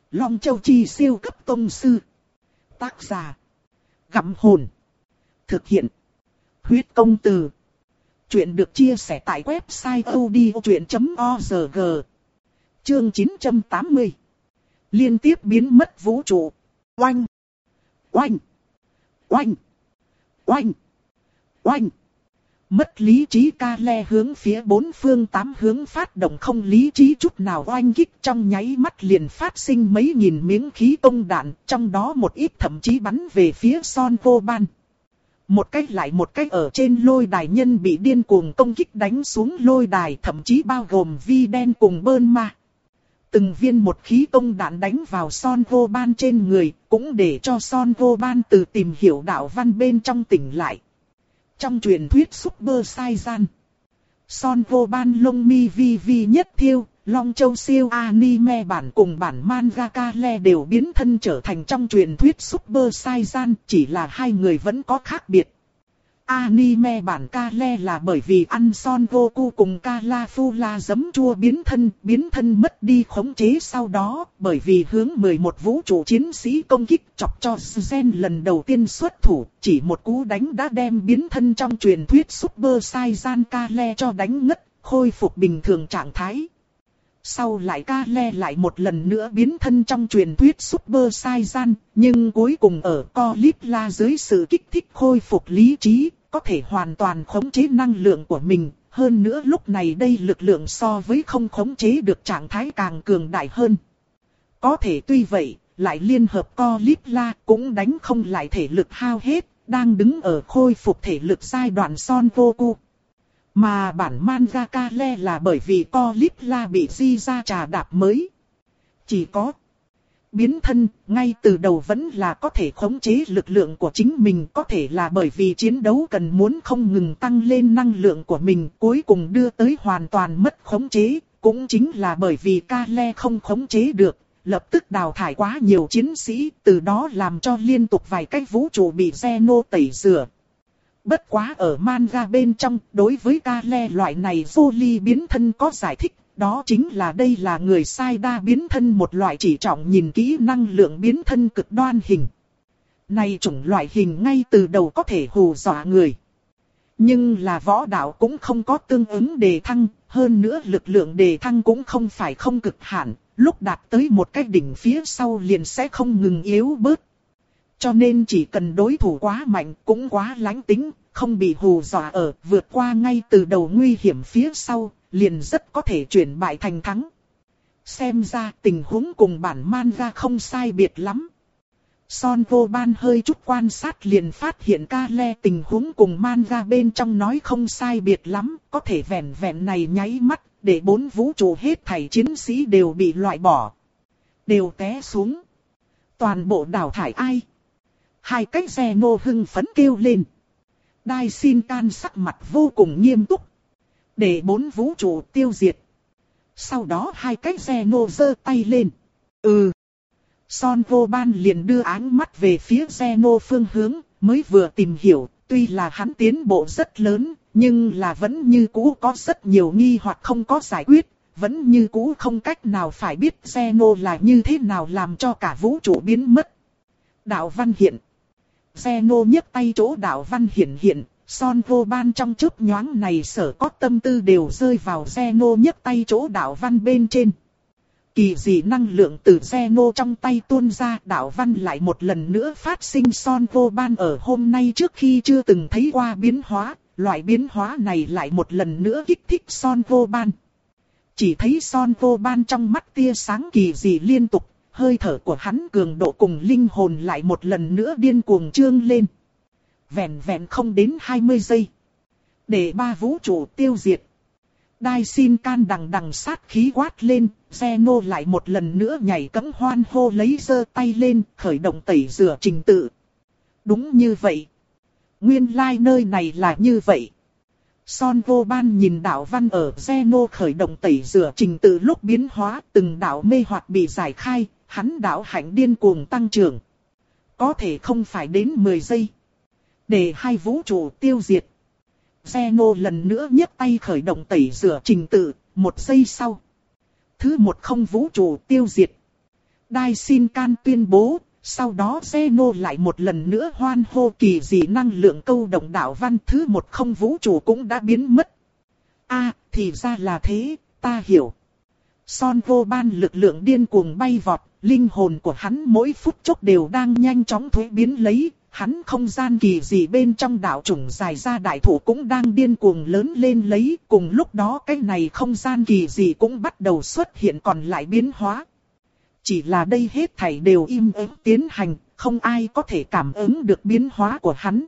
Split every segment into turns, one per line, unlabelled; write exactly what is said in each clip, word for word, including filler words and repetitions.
Long Châu Chi siêu cấp tông sư. Tác giả. Gặm hồn. Thực hiện. Huyết công từ. Chuyện được chia sẻ tại website audiochuyện chấm org. Chương chín trăm tám mươi. Liên tiếp biến mất vũ trụ. Oanh. Oanh. Oanh. Oanh. Oanh. Mất lý trí Ca-le hướng phía bốn phương tám hướng phát động không lý trí chút nào oanh kích, trong nháy mắt liền phát sinh mấy nghìn miếng khí công đạn, trong đó một ít thậm chí bắn về phía Son Goban. Một cách lại một cách ở trên lôi đài nhân bị điên cuồng công kích đánh xuống lôi đài, thậm chí bao gồm Vi Đen cùng Bơn Ma. Từng viên một khí công đạn đánh vào Son Goban trên người, cũng để cho Son Goban từ tìm hiểu đạo văn bên trong tỉnh lại. Trong truyền thuyết Super Saiyan, Son Goban lông mi vi vi nhất thiêu, Long Châu siêu anime bản cùng bản manga Ca-le đều biến thân trở thành trong truyền thuyết Super Saiyan, chỉ là hai người vẫn có khác biệt. Anime bản Ca-le là bởi vì ăn Son Goku cùng Calafula giấm chua biến thân, biến thân mất đi khống chế sau đó, bởi vì hướng mười một vũ trụ chiến sĩ công kích chọc cho Zen lần đầu tiên xuất thủ, chỉ một cú đánh đã đem biến thân trong truyền thuyết Super Saiyan Ca-le cho đánh ngất, khôi phục bình thường trạng thái. Sau lại Ca-le lại một lần nữa biến thân trong truyền thuyết Super Saiyan, nhưng cuối cùng ở Caulifla dưới sự kích thích khôi phục lý trí, có thể hoàn toàn khống chế năng lượng của mình. Hơn nữa lúc này đây lực lượng so với không khống chế được trạng thái càng cường đại hơn. Có thể tuy vậy, lại liên hợp Caulifla cũng đánh không lại thể lực hao hết, đang đứng ở khôi phục thể lực giai đoạn Son Goku. Mà bản manga Ca-le là bởi vì Caulifla bị di ra trà đạp mới. Chỉ có biến thân, ngay từ đầu vẫn là có thể khống chế lực lượng của chính mình, có thể là bởi vì chiến đấu cần muốn không ngừng tăng lên năng lượng của mình, cuối cùng đưa tới hoàn toàn mất khống chế, cũng chính là bởi vì Ca-le không khống chế được, lập tức đào thải quá nhiều chiến sĩ, từ đó làm cho liên tục vài cái vũ trụ bị Zeno tẩy rửa. Bất quá ở manga bên trong, đối với Ca-le loại này vô ly biến thân có giải thích, đó chính là đây là người sai đa biến thân, một loại chỉ trọng nhìn kỹ năng lượng biến thân cực đoan hình. Này chủng loại hình ngay từ đầu có thể hù dọa người. Nhưng là võ đạo cũng không có tương ứng đề thăng, hơn nữa lực lượng đề thăng cũng không phải không cực hạn, lúc đạt tới một cái đỉnh phía sau liền sẽ không ngừng yếu bớt. Cho nên chỉ cần đối thủ quá mạnh cũng quá lãnh tính, không bị hù dọa ở vượt qua ngay từ đầu nguy hiểm phía sau, liền rất có thể chuyển bại thành thắng. Xem ra tình huống cùng bản manga không sai biệt lắm. Son Goban hơi chút quan sát liền phát hiện Ca-le tình huống cùng manga bên trong nói không sai biệt lắm, có thể vẹn vẹn này nháy mắt, để bốn vũ trụ hết thảy chiến sĩ đều bị loại bỏ. Đều té xuống. Toàn bộ đào thải ai? Hai cái Zeno hưng phấn kêu lên. Đai xin can sắc mặt vô cùng nghiêm túc. Để bốn vũ trụ tiêu diệt. Sau đó hai cái Zeno giơ tay lên. Ừ. Son Goban liền đưa ánh mắt về phía Zeno phương hướng, mới vừa tìm hiểu, tuy là hắn tiến bộ rất lớn, nhưng là vẫn như cũ có rất nhiều nghi hoặc không có giải quyết, vẫn như cũ không cách nào phải biết Zeno là như thế nào làm cho cả vũ trụ biến mất. Đạo văn hiện. Zeno nhấc tay chỗ đạo văn hiện hiện, Son Goban trong chớp nhoáng này sở có tâm tư đều rơi vào Zeno nhấc tay chỗ đạo văn bên trên. Kỳ dị năng lượng từ Zeno trong tay tuôn ra, đạo văn lại một lần nữa phát sinh Son Goban ở hôm nay trước khi chưa từng thấy qua biến hóa, loại biến hóa này lại một lần nữa kích thích Son Goban. Chỉ thấy Son Goban trong mắt tia sáng kỳ dị liên tục, hơi thở của hắn cường độ cùng linh hồn lại một lần nữa điên cuồng trương lên. Vẹn vẹn không đến hai mươi giây. Để ba vũ trụ tiêu diệt. Đai xin can đằng đằng sát khí quát lên, Zeno lại một lần nữa nhảy cẫng hoan hô lấy giơ tay lên, khởi động tẩy rửa trình tự. Đúng như vậy. Nguyên lai like nơi này là như vậy. Son Goban nhìn đạo văn ở Zeno khởi động tẩy rửa trình tự lúc biến hóa, từng đạo mê hoặc bị giải khai, hắn đạo hạnh điên cuồng tăng trưởng. Có thể không phải đến mười giây. Để hai vũ trụ tiêu diệt. Zeno lần nữa nhấc tay khởi động tẩy rửa trình tự, một giây sau. Thứ một không vũ trụ tiêu diệt. Daishinkan tuyên bố, sau đó Zeno lại một lần nữa hoan hô kỳ dị năng lượng câu động đạo văn thứ một không vũ trụ cũng đã biến mất. A, à, thì ra là thế, ta hiểu. Son vô ban lực lượng điên cuồng bay vọt, linh hồn của hắn mỗi phút chốc đều đang nhanh chóng thuế biến lấy. Hắn không gian kỳ dị bên trong đạo chủng dài ra đại thủ cũng đang điên cuồng lớn lên lấy. Cùng lúc đó cái này không gian kỳ dị cũng bắt đầu xuất hiện còn lại biến hóa. Chỉ là đây hết thảy đều im ắng tiến hành, không ai có thể cảm ứng được biến hóa của hắn.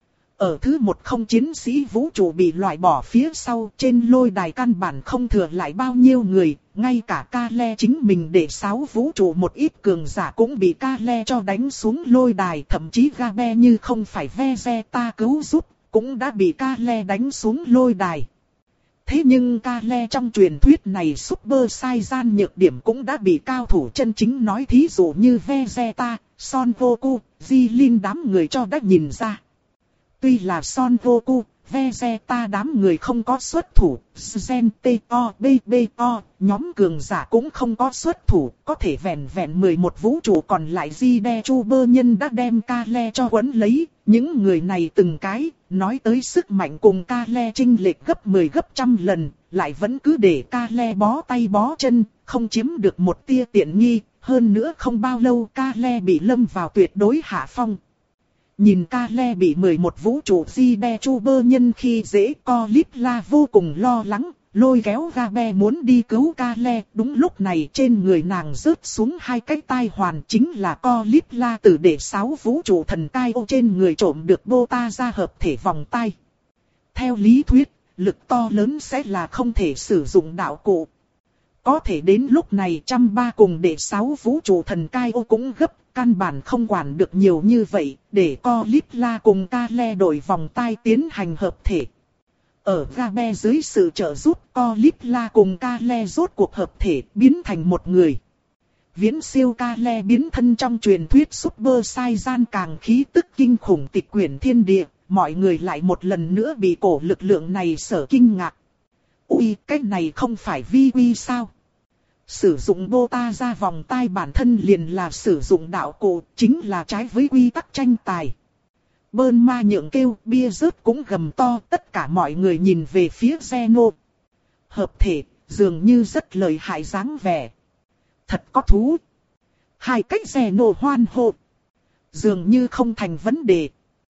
Ở thứ một không chiến sĩ vũ trụ bị loại bỏ phía sau, trên lôi đài căn bản không thừa lại bao nhiêu người, ngay cả Kale chính mình để sáu vũ trụ một ít cường giả cũng bị Kale cho đánh xuống lôi đài, thậm chí Gabe như không phải Vegeta cứu giúp, cũng đã bị Kale đánh xuống lôi đài. Thế nhưng Kale trong truyền thuyết này Super Saiyan nhược điểm cũng đã bị cao thủ chân chính nói, thí dụ như Vegeta, Son Goku, Jilin đám người cho đã nhìn ra. Tuy là Son Goku, Vegeta đám người không có xuất thủ, Gen T O B B O, nhóm cường giả cũng không có xuất thủ, có thể vẹn vẹn mười một vũ trụ còn lại Zide Chuber nhân đã đem Kale cho quấn lấy. Những người này từng cái, nói tới sức mạnh cùng Kale chênh lệch gấp mười gấp trăm lần, lại vẫn cứ để Kale bó tay bó chân, không chiếm được một tia tiện nghi, hơn nữa không bao lâu Kale bị lâm vào tuyệt đối hạ phong. Nhìn Kale bị mười một vũ trụ Zide Chuber nhân khi dễ, Caulifla vô cùng lo lắng, lôi kéo Gabe muốn đi cứu Kale. Đúng lúc này trên người nàng rớt xuống hai cái tai hoàn, chính là Caulifla từ để sáu vũ trụ thần cai ô trên người trộm được Bota ra hợp thể vòng tay. Theo lý thuyết, lực to lớn sẽ là không thể sử dụng đạo cụ. Có thể đến lúc này trăm ba cùng để sáu vũ trụ thần cai ô cũng gấp, căn bản không quản được nhiều như vậy, để Caulifla cùng Kale đổi vòng tay tiến hành hợp thể. Ở Gabe dưới sự trợ giúp, Caulifla cùng Kale rốt cuộc hợp thể biến thành một người. Viễn siêu Kale biến thân trong truyền thuyết Super Saiyan càng khí tức kinh khủng tịch quyển thiên địa, mọi người lại một lần nữa bị cổ lực lượng này sở kinh ngạc. Ui, cái này không phải vi quy sao? Sử dụng Bota ra vòng tay bản thân liền là sử dụng đạo cụ, chính là trái với quy tắc tranh tài. Bơn ma nhượng kêu, bia rớt cũng gầm to, tất cả mọi người nhìn về phía Zeno. Hợp thể, dường như rất lợi hại dáng vẻ. Thật có thú. Hai cách Zeno hoan hô. Dường như không thành vấn đề.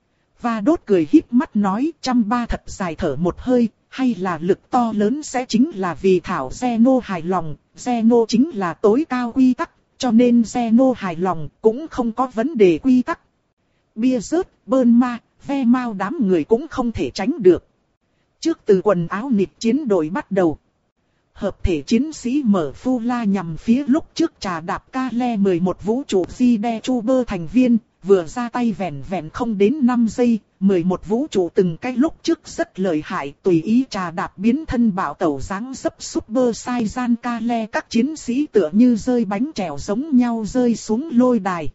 Và đốt cười híp mắt nói, trăm ba thật dài thở một hơi, hay là lực to lớn sẽ chính là vì thảo Zeno hài lòng. Zeno chính là tối cao quy tắc, cho nên Zeno hài lòng cũng không có vấn đề quy tắc. Bia rớt, bơn ma, ve mau đám người cũng không thể tránh được. Trước từ quần áo nịt chiến đội bắt đầu. Hợp thể chiến sĩ mở phu la nhằm phía lúc trước trà đạp Kale mười một vũ trụ Zide Chuber thành viên, vừa ra tay vẹn vẹn không đến năm giây, mười một vũ trụ từng cái lúc trước rất lợi hại, tùy ý trà đạp biến thân bạo tẩu dáng dấp Super Saiyan Kale, các chiến sĩ tựa như rơi bánh trèo giống nhau rơi xuống lôi đài.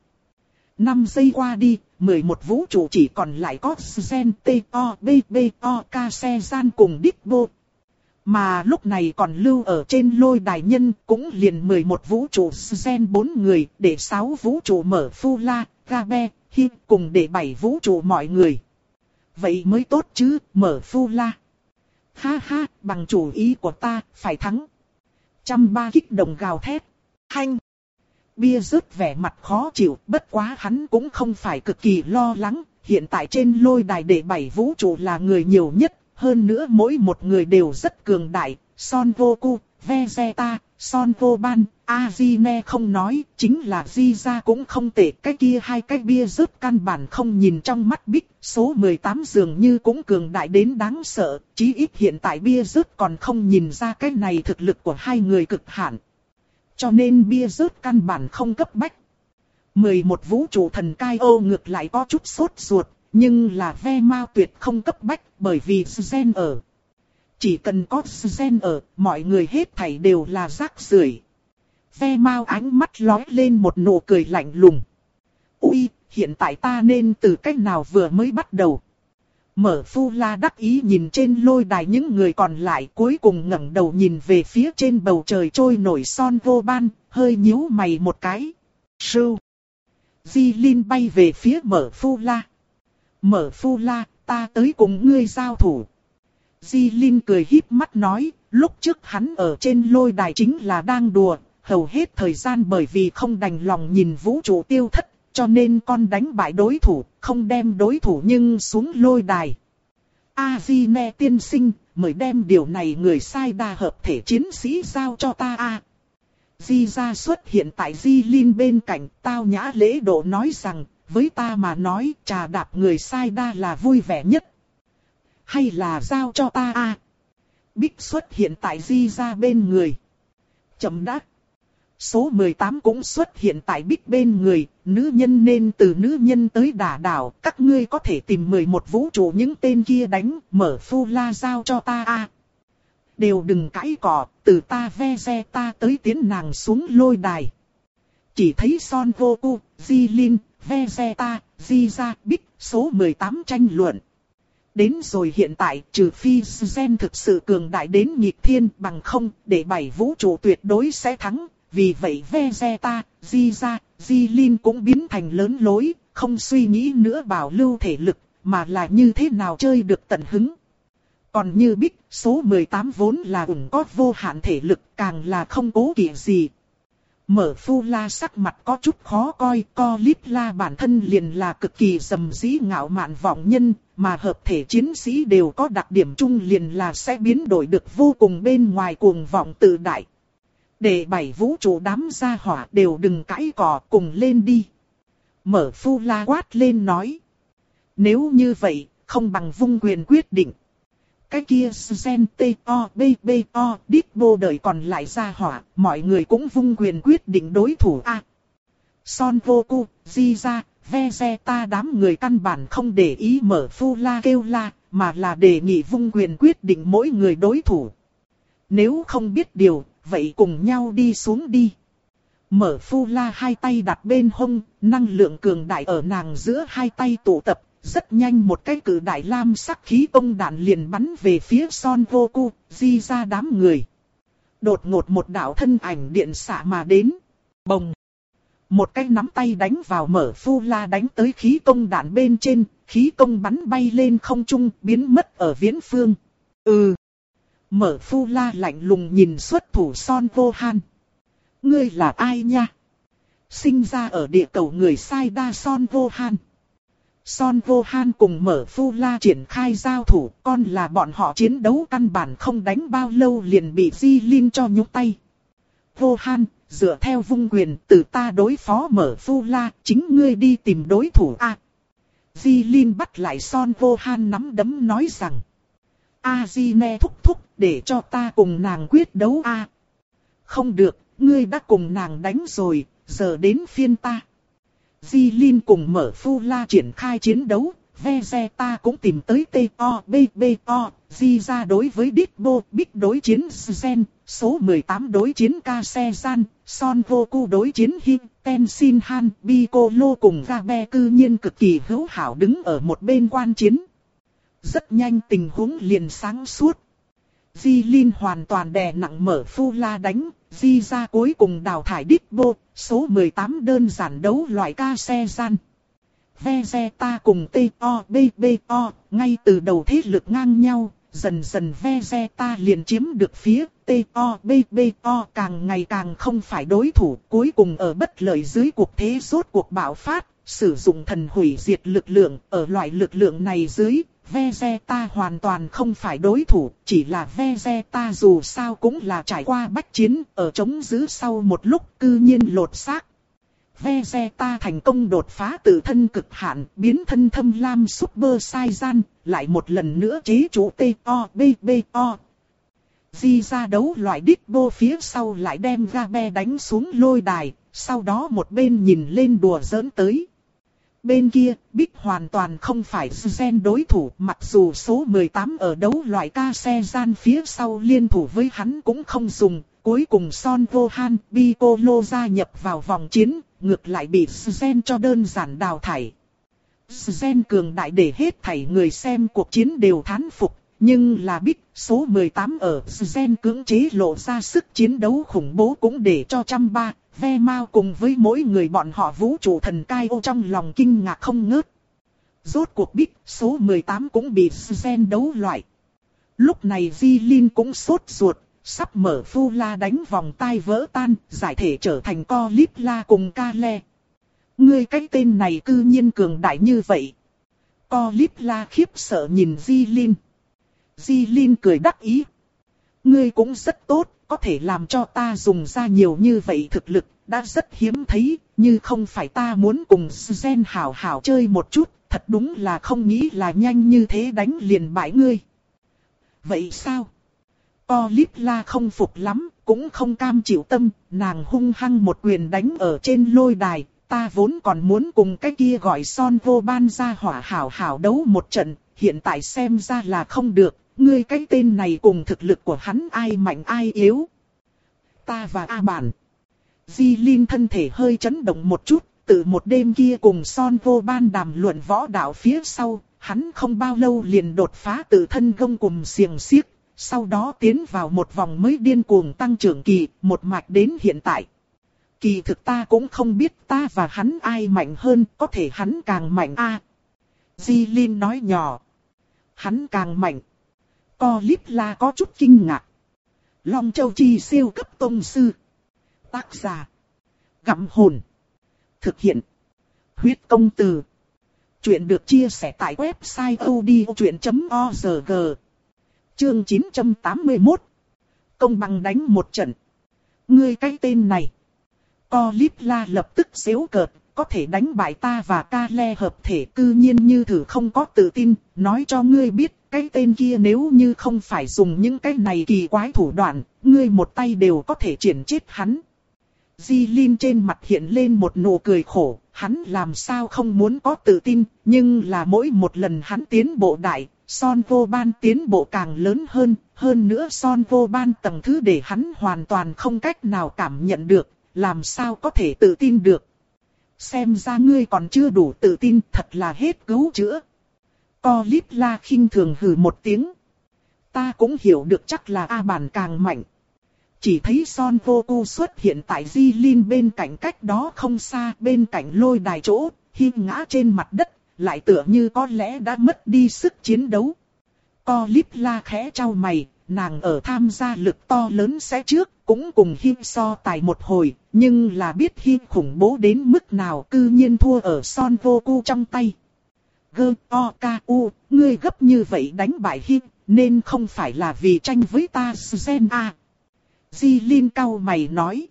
năm giây qua đi, mười một vũ trụ chỉ còn lại có Gen T O B B O K Sezan cùng Dipbo. Mà lúc này còn lưu ở trên lôi đài nhân cũng liền mười một vũ trụ Gen bốn người, để sáu vũ trụ mở Fula, Gabe, Hi cùng để bảy vũ trụ mọi người. Vậy mới tốt chứ, mở Fula. Ha ha, bằng chủ ý của ta, phải thắng. Trăm ba kích động gào thét. Hanh. Bia rớt vẻ mặt khó chịu, bất quá hắn cũng không phải cực kỳ lo lắng. Hiện tại trên lôi đài để bảy vũ trụ là người nhiều nhất. Hơn nữa mỗi một người đều rất cường đại, Son Goku, Vegeta, Son Goban, Azine không nói, chính là Jiza cũng không tệ. Cái kia hai cái bia rớt căn bản không nhìn trong mắt Bích, số mười tám dường như cũng cường đại đến đáng sợ, chí ít hiện tại bia rớt còn không nhìn ra cái này thực lực của hai người cực hạn. Cho nên bia rớt căn bản không cấp bách. mười một vũ trụ thần cai ô ngược lại có chút sốt ruột. Nhưng là ve mau tuyệt không cấp bách, bởi vì Gen ở. Chỉ cần có Gen ở, mọi người hết thảy đều là rác rưởi. Ve mau ánh mắt lóe lên một nụ cười lạnh lùng. Ui, hiện tại ta nên từ cách nào vừa mới bắt đầu. Mở phu la đắc ý nhìn trên lôi đài những người còn lại, cuối cùng ngẩng đầu nhìn về phía trên bầu trời trôi nổi Son Goban, hơi nhíu mày một cái. Sưu. Di Linh bay về phía Mở Phu La. Mở Phu La, ta tới cùng ngươi giao thủ. Di Linh cười híp mắt nói, lúc trước hắn ở trên lôi đài chính là đang đùa, hầu hết thời gian bởi vì không đành lòng nhìn vũ trụ tiêu thất, cho nên con đánh bại đối thủ, không đem đối thủ nhưng xuống lôi đài. A-di-ne tiên sinh, mời đem điều này người sai đa hợp thể chiến sĩ giao cho ta a. Di ra xuất hiện tại Di Linh bên cạnh, tao nhã lễ độ nói rằng, với ta mà nói, trà đạp người sai đa là vui vẻ nhất. Hay là giao cho ta a? Bích xuất hiện tại Di ra bên người. Chậm đã. Số mười tám cũng xuất hiện tại Bích bên người, nữ nhân nên từ nữ nhân tới đả đảo, các ngươi có thể tìm mười một vũ trụ những tên kia đánh, Mở Phu La giao cho ta a. Đều đừng cãi cọ, từ ta ve xe ta tới tiến nàng xuống lôi đài. Chỉ thấy Son Goku, Di Linh, ve xe ta, Di ra, Bích, số mười tám tranh luận. Đến rồi hiện tại, trừ phi Gen thực sự cường đại đến nghịch thiên, bằng không, để bảy vũ trụ tuyệt đối sẽ thắng. Vì vậy Vegeta, Di ra, Di Linh cũng biến thành lớn lối, không suy nghĩ nữa bảo lưu thể lực, mà là như thế nào chơi được tận hứng. Còn như Bích, số mười tám vốn là ủng có vô hạn thể lực, càng là không cố kỵ gì. Mở Phu La sắc mặt có chút khó coi, co Lít La bản thân liền là cực kỳ dầm dĩ ngạo mạn vọng nhân, mà hợp thể chiến sĩ đều có đặc điểm chung liền là sẽ biến đổi được vô cùng bên ngoài cuồng vọng tự đại. Để bảy vũ trụ đám gia hỏa đều đừng cãi cỏ, cùng lên đi. Mở Phu La quát lên nói. Nếu như vậy, không bằng vung quyền quyết định. Cái kia Gen T O B B O Đít Bô đời còn lại gia hỏa, mọi người cũng vung quyền quyết định đối thủ a. Son Goku, Di ra, Vegeta đám người căn bản không để ý Mở Phu La kêu la, mà là đề nghị vung quyền quyết định mỗi người đối thủ. Nếu không biết điều, vậy cùng nhau đi xuống đi. Mở Phu La hai tay đặt bên hông, năng lượng cường đại ở nàng giữa hai tay tụ tập, rất nhanh một cái cử đại lam sắc khí công đạn liền bắn về phía Son Goku, Di ra đám người. Đột ngột một đạo thân ảnh điện xạ mà đến. Bồng! Một cái nắm tay đánh vào Mở Phu La đánh tới khí công đạn bên trên, khí công bắn bay lên không trung, biến mất ở viễn phương. Ừ! Mở Phu La lạnh lùng nhìn xuất thủ Son Gohan. Ngươi là ai nha? Sinh ra ở địa cầu người sai đa Son Gohan. Son Gohan cùng Mở Phu La triển khai giao thủ, con là bọn họ chiến đấu căn bản không đánh bao lâu liền bị Di Linh cho nhúc tay. Gohan, dựa theo vung quyền từ ta đối phó Mở Phu La, chính ngươi đi tìm đối thủ a. Di Linh bắt lại Son Gohan nắm đấm nói rằng. A-di-ne thúc thúc, để cho ta cùng nàng quyết đấu a. Không được, ngươi đã cùng nàng đánh rồi, giờ đến phiên ta. Di Linh cùng Mở Phu La triển khai chiến đấu, Vegeta cũng tìm tới T O B B O, Di ra đối với Đít Bô, Bích đối chiến Gen, số mười tám đối chiến Kasesan, Son Goku đối chiến Hi, Tenshin Han, Piccolo cùng Gabe cư nhiên cực kỳ hữu hảo đứng ở một bên quan chiến. Rất nhanh tình huống liền sáng suốt. Di Linh hoàn toàn đè nặng Mở Phu La đánh, Di ra cuối cùng đào thải Đít Bô, số mười tám đơn giản đấu loại Kasesan. Vegeta cùng T O B B O, ngay từ đầu thế lực ngang nhau, dần dần Vegeta liền chiếm được phía, T O B B O càng ngày càng không phải đối thủ, cuối cùng ở bất lợi dưới cuộc thế rốt cuộc bạo phát, sử dụng thần hủy diệt lực lượng, ở loại lực lượng này dưới, Vegeta hoàn toàn không phải đối thủ, chỉ là Vegeta dù sao cũng là trải qua bách chiến, ở chống giữ sau một lúc cư nhiên lột xác. Vegeta thành công đột phá tự thân cực hạn, biến thân thâm lam Super Saiyan, lại một lần nữa chế chủ T O B B O. Di ra đấu loại Đít Bô phía sau lại đem Gabe đánh xuống lôi đài, sau đó một bên nhìn lên đùa giỡn tới. Bên kia, Bích hoàn toàn không phải Gen đối thủ, mặc dù số mười tám ở đấu loại Kasesan phía sau liên thủ với hắn cũng không dùng, cuối cùng Son Gohan, Piccolo gia nhập vào vòng chiến, ngược lại bị Gen cho đơn giản đào thải. Gen cường đại để hết thảy người xem cuộc chiến đều thán phục, nhưng là Bích, số mười tám ở gen cưỡng chế lộ ra sức chiến đấu khủng bố cũng để cho trăm ba, ve mau cùng với mỗi người bọn họ vũ trụ thần cai ô trong lòng kinh ngạc không ngớt. Rốt cuộc biết số mười tám cũng bị gen đấu loại. Lúc này Jilin cũng sốt ruột, sắp mở phu la đánh vòng tai vỡ tan, giải thể trở thành Caulifla cùng Kale. Ngươi cái tên này cư nhiên cường đại như vậy. Caulifla khiếp sợ nhìn Jilin. Jilin cười đắc ý. Ngươi cũng rất tốt, có thể làm cho ta dùng ra nhiều như vậy thực lực, đã rất hiếm thấy, như không phải ta muốn cùng Gen hảo hảo chơi một chút, thật đúng là không nghĩ là nhanh như thế đánh liền bại ngươi. Vậy sao? Caulifla không phục lắm, cũng không cam chịu tâm, nàng hung hăng một quyền đánh ở trên lôi đài. Ta vốn còn muốn cùng cái kia gọi Son Vô Ban ra hỏa hảo hảo đấu một trận, hiện tại xem ra là không được, ngươi cái tên này cùng thực lực của hắn ai mạnh ai yếu. Ta và A Bản. Jilin thân thể hơi chấn động một chút, từ một đêm kia cùng Son Vô Ban đàm luận võ đạo phía sau, hắn không bao lâu liền đột phá tự thân gông cùm xiềng xiếc, sau đó tiến vào một vòng mới điên cuồng tăng trưởng kỳ, một mạch đến hiện tại. Kỳ thực ta cũng không biết ta và hắn ai mạnh hơn, có thể hắn càng mạnh a. À, Jilin nói nhỏ. Hắn càng mạnh. Caulifla có chút kinh ngạc. Long Châu Chi siêu cấp tông sư. Tác giả. Gặm hồn. Thực hiện. Huyết công từ. Chuyện được chia sẻ tại website odchuyện chấm org. Chương chín trăm tám mươi mốt. Công bằng đánh một trận. Ngươi cái tên này. Caulifla lập tức giễu cợt, có thể đánh bại ta và Kale hợp thể cư nhiên như thử không có tự tin, nói cho ngươi biết, cái tên kia nếu như không phải dùng những cái này kỳ quái thủ đoạn, ngươi một tay đều có thể triển chết hắn. Jilin trên mặt hiện lên một nụ cười khổ, hắn làm sao không muốn có tự tin, nhưng là mỗi một lần hắn tiến bộ đại, Son Vô Ban tiến bộ càng lớn hơn, hơn nữa Son Vô Ban tầng thứ để hắn hoàn toàn không cách nào cảm nhận được. Làm sao có thể tự tin được? Xem ra ngươi còn chưa đủ tự tin, thật là hết cứu chữa. Caulifla khinh thường hừ một tiếng. Ta cũng hiểu được chắc là A Bản càng mạnh. Chỉ thấy Son Vô Cu xuất hiện tại Jilin bên cạnh cách đó không xa, bên cạnh lôi đài chỗ, hi ngã trên mặt đất, lại tựa như có lẽ đã mất đi sức chiến đấu. Caulifla khẽ trao mày. Nàng ở tham gia lực to lớn sẽ trước, cũng cùng Hi so tài một hồi, nhưng là biết Hi khủng bố đến mức nào cư nhiên thua ở Son Vô Cu trong tay. Gơ, o, ca, u, ngươi gấp như vậy đánh bại Hi, nên không phải là vì tranh với ta Gen A. Jilin cau mày nói.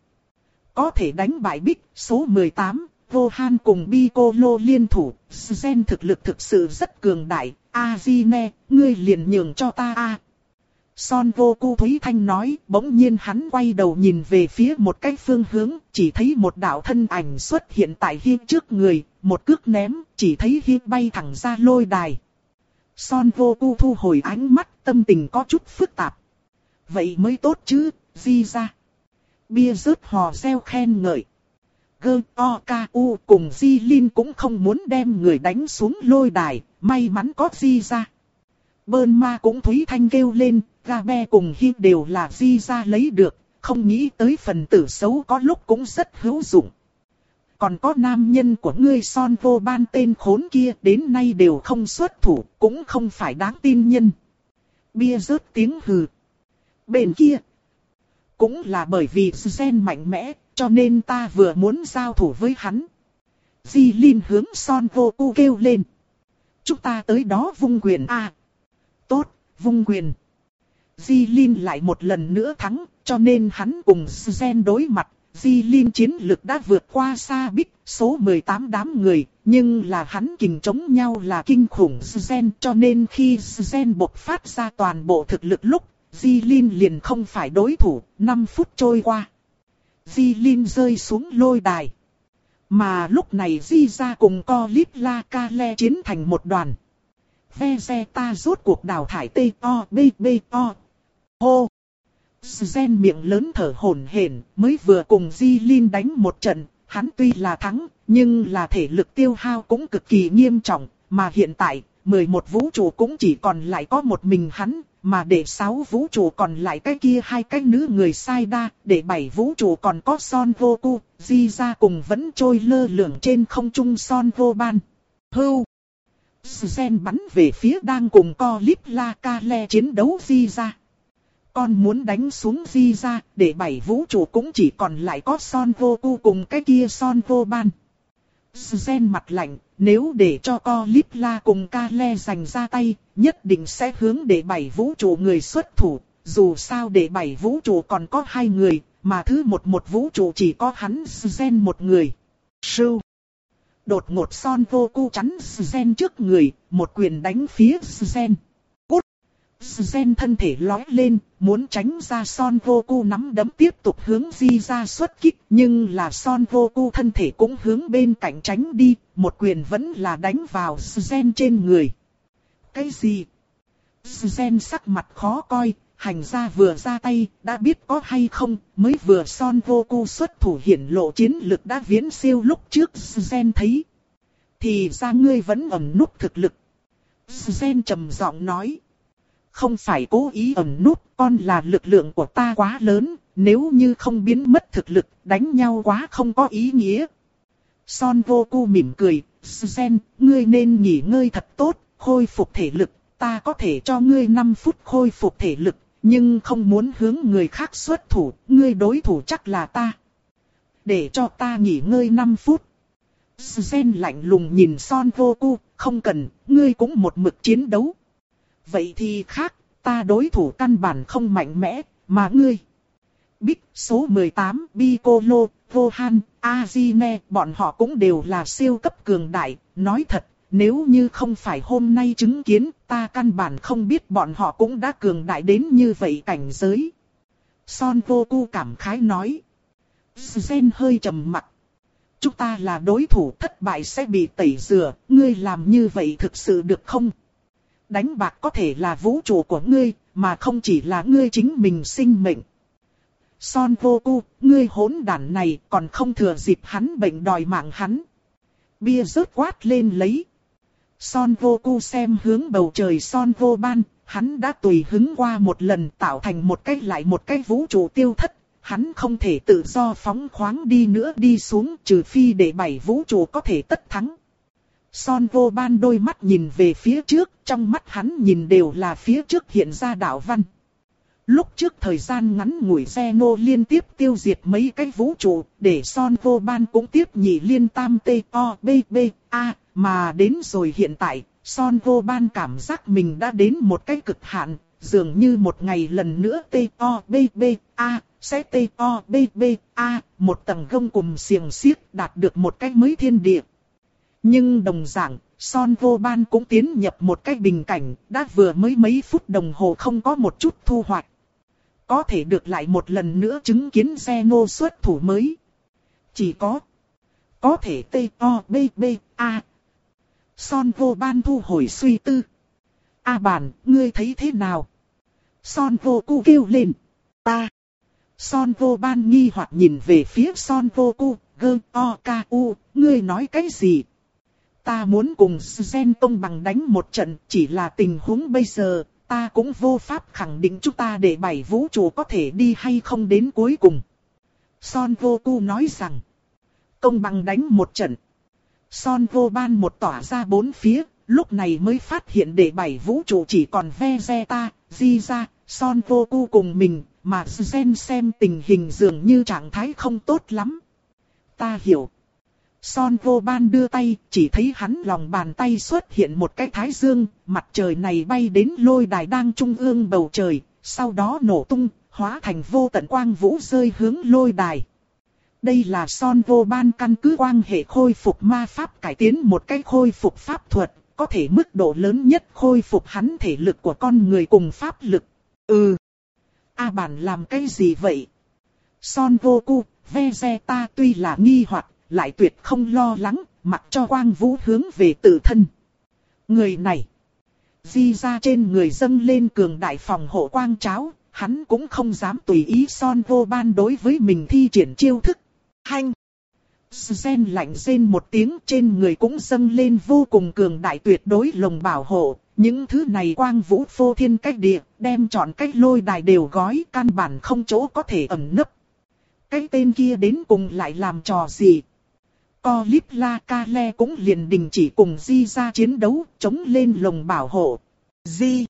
Có thể đánh bại Bích, số mười tám, Vô Han cùng Piccolo liên thủ, Gen thực lực thực sự rất cường đại, Azine, ngươi liền nhường cho ta A. Son Vô Cu Thúy Thanh nói, bỗng nhiên hắn quay đầu nhìn về phía một cái phương hướng, chỉ thấy một đạo thân ảnh xuất hiện tại Hi trước người, một cước ném, chỉ thấy Hi bay thẳng ra lôi đài. Son Vô Cu thu hồi ánh mắt, tâm tình có chút phức tạp. Vậy mới tốt chứ, Di ra. Bia rớt hò reo khen ngợi. Gơ, o, ca, u cùng Jilin cũng không muốn đem người đánh xuống lôi đài, may mắn có Di ra. Bơn ma cũng Thúy Thanh kêu lên, Gabe cùng Hi đều là Di ra lấy được, không nghĩ tới phần tử xấu có lúc cũng rất hữu dụng. Còn có nam nhân của ngươi Son Vô Ban tên khốn kia đến nay đều không xuất thủ, cũng không phải đáng tin nhân. Bia rớt tiếng hừ. Bên kia, cũng là bởi vì Gen mạnh mẽ, cho nên ta vừa muốn giao thủ với hắn. Jilin hướng Son Vô Cu kêu lên. Chúng ta tới đó vung quyền a. Tốt, vung quyền. Jilin lại một lần nữa thắng, cho nên hắn cùng Gen đối mặt. Jilin chiến lực đã vượt qua xa Bích, số mười tám đám người, nhưng là hắn kình chống nhau là kinh khủng Gen, cho nên khi Gen bộc phát ra toàn bộ thực lực lúc, Jilin liền không phải đối thủ. năm phút trôi qua, Jilin rơi xuống lôi đài. Mà lúc này Di ra cùng Caulifla Kale chiến thành một đoàn. Vegeta rốt cuộc đào thải T O B B O. Hô! Gen miệng lớn thở hổn hển, mới vừa cùng Jilin đánh một trận, hắn tuy là thắng, nhưng là thể lực tiêu hao cũng cực kỳ nghiêm trọng, mà hiện tại, mười một vũ trụ cũng chỉ còn lại có một mình hắn, mà đệ sáu vũ trụ còn lại cái kia hai cái nữ người sai đa, đệ bảy vũ trụ còn có Son Goku, Jiza cùng vẫn trôi lơ lửng trên không trung Son Goban. Hưu! Zen bắn về phía đang cùng Caulifla Kale chiến đấu Jiza. Con muốn đánh xuống Jiza, để bảy vũ trụ cũng chỉ còn lại có Son Goku cùng cái kia Son Goban. Zen mặt lạnh, nếu để cho Caulifla cùng Kale giành ra tay, nhất định sẽ hướng để bảy vũ trụ người xuất thủ. Dù sao để bảy vũ trụ còn có hai người, mà thứ một một vũ trụ chỉ có hắn Zen một người. Sưu! Đột ngột Son Goku chắn Zen trước người, một quyền đánh phía Zen. Cút! Zen thân thể lói lên, muốn tránh ra Son Goku nắm đấm tiếp tục hướng Jiza xuất kích. Nhưng là Son Goku thân thể cũng hướng bên cạnh tránh đi, một quyền vẫn là đánh vào Zen trên người. Cái gì? Zen sắc mặt khó coi, hành ra vừa ra tay, đã biết có hay không, mới vừa Son Goku xuất thủ hiển lộ chiến lực đã viễn siêu lúc trước Zen thấy. Thì ra ngươi vẫn ẩn núp thực lực. Zen trầm giọng nói. Không phải cố ý ẩn núp, con là lực lượng của ta quá lớn, nếu như không biến mất thực lực, đánh nhau quá không có ý nghĩa. Son Goku mỉm cười, Zen, ngươi nên nghỉ ngơi thật tốt, khôi phục thể lực, ta có thể cho ngươi năm phút khôi phục thể lực, nhưng không muốn hướng người khác xuất thủ, ngươi đối thủ chắc là ta. Để cho ta nghỉ ngơi năm phút. Zen lạnh lùng nhìn Son Goku, không cần, ngươi cũng một mực chiến đấu. Vậy thì khác, ta đối thủ căn bản không mạnh mẽ, mà ngươi. Big số mười tám, Piccolo, Gohan, Azine, bọn họ cũng đều là siêu cấp cường đại, nói thật, nếu như không phải hôm nay chứng kiến, ta căn bản không biết bọn họ cũng đã cường đại đến như vậy cảnh giới. Son Goku cảm khái nói. Zen hơi trầm mặc. Chúng ta là đối thủ, thất bại sẽ bị tẩy rửa, ngươi làm như vậy thực sự được không? Đánh bạc có thể là vũ trụ của ngươi, mà không chỉ là ngươi chính mình sinh mệnh. Son Goku, ngươi hỗn đản này còn không thừa dịp hắn bệnh đòi mạng hắn. Bia rớt quát lên lấy. Son Goku xem hướng bầu trời Son Goban, hắn đã tùy hứng qua một lần tạo thành một cái lại một cái vũ trụ tiêu thất. Hắn không thể tự do phóng khoáng đi nữa đi xuống trừ phi để bảy vũ trụ có thể tất thắng. Son Goban đôi mắt nhìn về phía trước, trong mắt hắn nhìn đều là phía trước hiện ra đạo văn. Lúc trước thời gian ngắn ngủi Zeno liên tiếp tiêu diệt mấy cái vũ trụ, để Son Goban cũng tiếp nhị liên tam T O B B A, mà đến rồi hiện tại, Son Goban cảm giác mình đã đến một cái cực hạn, dường như một ngày lần nữa T O B B A, sẽ T O B B A, một tầng gông cùm xiềng xiếc đạt được một cái mới thiên địa. Nhưng đồng dạng, Son Goban cũng tiến nhập một cái bình cảnh, đã vừa mới mấy phút đồng hồ không có một chút thu hoạch. Có thể được lại một lần nữa chứng kiến Zeno xuất thủ mới. Chỉ có, có thể T O B B A. Son Goban thu hồi suy tư. A bản, ngươi thấy thế nào? Son Goku kêu lên. Ta. Son Goban nghi hoặc nhìn về phía Son Goku, gơ o ka u, ngươi nói cái gì? Ta muốn cùng Zen công bằng đánh một trận, chỉ là tình huống bây giờ, ta cũng vô pháp khẳng định chúng ta để bảy vũ trụ có thể đi hay không đến cuối cùng. Son Goku nói rằng, công bằng đánh một trận. Son Goban một tỏa ra bốn phía, lúc này mới phát hiện để bảy vũ trụ chỉ còn Vegeta, Jiza, Son Goku cùng mình, mà Zen xem tình hình dường như trạng thái không tốt lắm. Ta hiểu. Son Goban đưa tay, chỉ thấy hắn lòng bàn tay xuất hiện một cái thái dương, mặt trời này bay đến lôi đài đang trung ương bầu trời, sau đó nổ tung, hóa thành vô tận quang vũ rơi hướng lôi đài. Đây là Son Goban căn cứ quang hệ khôi phục ma pháp cải tiến một cái khôi phục pháp thuật, có thể mức độ lớn nhất khôi phục hắn thể lực của con người cùng pháp lực. Ừ. A bản làm cái gì vậy? Son Goku, Vegeta tuy là nghi hoặc, lại tuyệt không lo lắng, mặc cho quang vũ hướng về tự thân. Người này, di ra trên người dâng lên cường đại phòng hộ quang cháo, hắn cũng không dám tùy ý Son Goban đối với mình thi triển chiêu thức. Hanh! Zen lạnh rên một tiếng, trên người cũng dâng lên vô cùng cường đại tuyệt đối lồng bảo hộ, Những thứ này quang vũ phô thiên cách địa, đem trọn cách lôi đài đều gói, căn bản không chỗ có thể ẩn nấp. Cái tên kia đến cùng lại làm trò gì? Caulifla Kale cũng liền đình chỉ cùng Di ra chiến đấu, chống lên lồng bảo hộ. Di,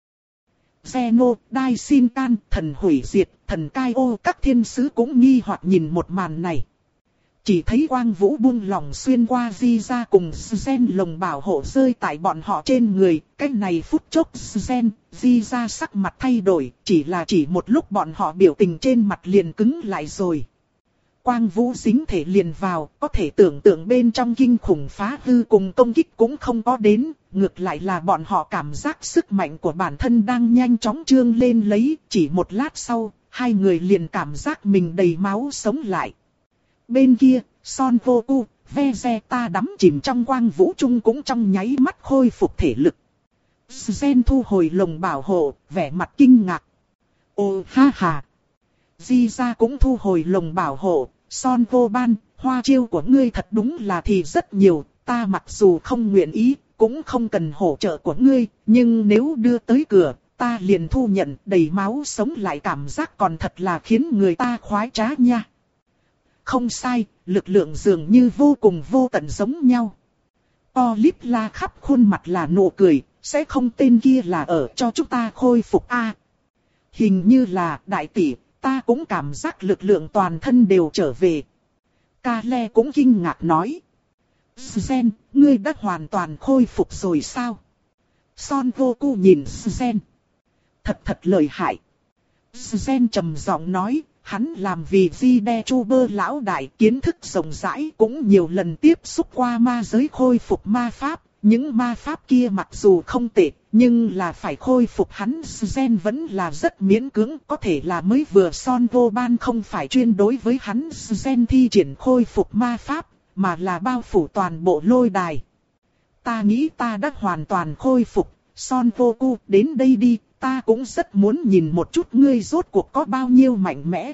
Zeno, Đai Xin Can, thần hủy diệt, thần cai ô, các thiên sứ cũng nghi hoặc nhìn một màn này. Chỉ thấy quang vũ buông lỏng xuyên qua Di ra cùng Zen lồng bảo hộ rơi tại bọn họ trên người. Cái này phút chốc Zen, Di ra sắc mặt thay đổi, chỉ là chỉ một lúc bọn họ biểu tình trên mặt liền cứng lại rồi. Quang vũ dính thể liền vào, có thể tưởng tượng bên trong kinh khủng phá hư cùng công kích cũng không có đến, ngược lại là bọn họ cảm giác sức mạnh của bản thân đang nhanh chóng trương lên lấy, chỉ một lát sau, hai người liền cảm giác mình đầy máu sống lại. Bên kia, Son Goku, Vegeta đắm chìm trong quang vũ trung cũng trong nháy mắt khôi phục thể lực. Zen thu hồi lồng bảo hộ, vẻ mặt kinh ngạc. Ô ha ha! Di ra cũng thu hồi lồng bảo hộ, Son Goban, hoa chiêu của ngươi thật đúng là thì rất nhiều, ta mặc dù không nguyện ý, cũng không cần hỗ trợ của ngươi, nhưng nếu đưa tới cửa, ta liền thu nhận, đầy máu sống lại cảm giác còn thật là khiến người ta khoái trá nha. Không sai, lực lượng dường như vô cùng vô tận giống nhau. Caulifla khắp khuôn mặt là nụ cười, sẽ không tên kia là ở cho chúng ta khôi phục a. Hình như là đại tỷ. Ta cũng cảm giác lực lượng toàn thân đều trở về. Kale cũng kinh ngạc nói. Zen, ngươi đã hoàn toàn khôi phục rồi sao? Son Goku nhìn Zen. Thật thật lợi hại. Zen trầm giọng nói, hắn làm vì Zidechuber lão đại kiến thức rộng rãi cũng nhiều lần tiếp xúc qua ma giới khôi phục ma pháp. Những ma pháp kia mặc dù không tệ, nhưng là phải khôi phục hắn Zen vẫn là rất miễn cưỡng. Có thể là mới vừa Son Goban không phải chuyên đối với hắn Zen thi triển khôi phục ma pháp, mà là bao phủ toàn bộ lôi đài. Ta nghĩ ta đã hoàn toàn khôi phục, Son Goku đến đây đi, ta cũng rất muốn nhìn một chút ngươi rốt cuộc có bao nhiêu mạnh mẽ.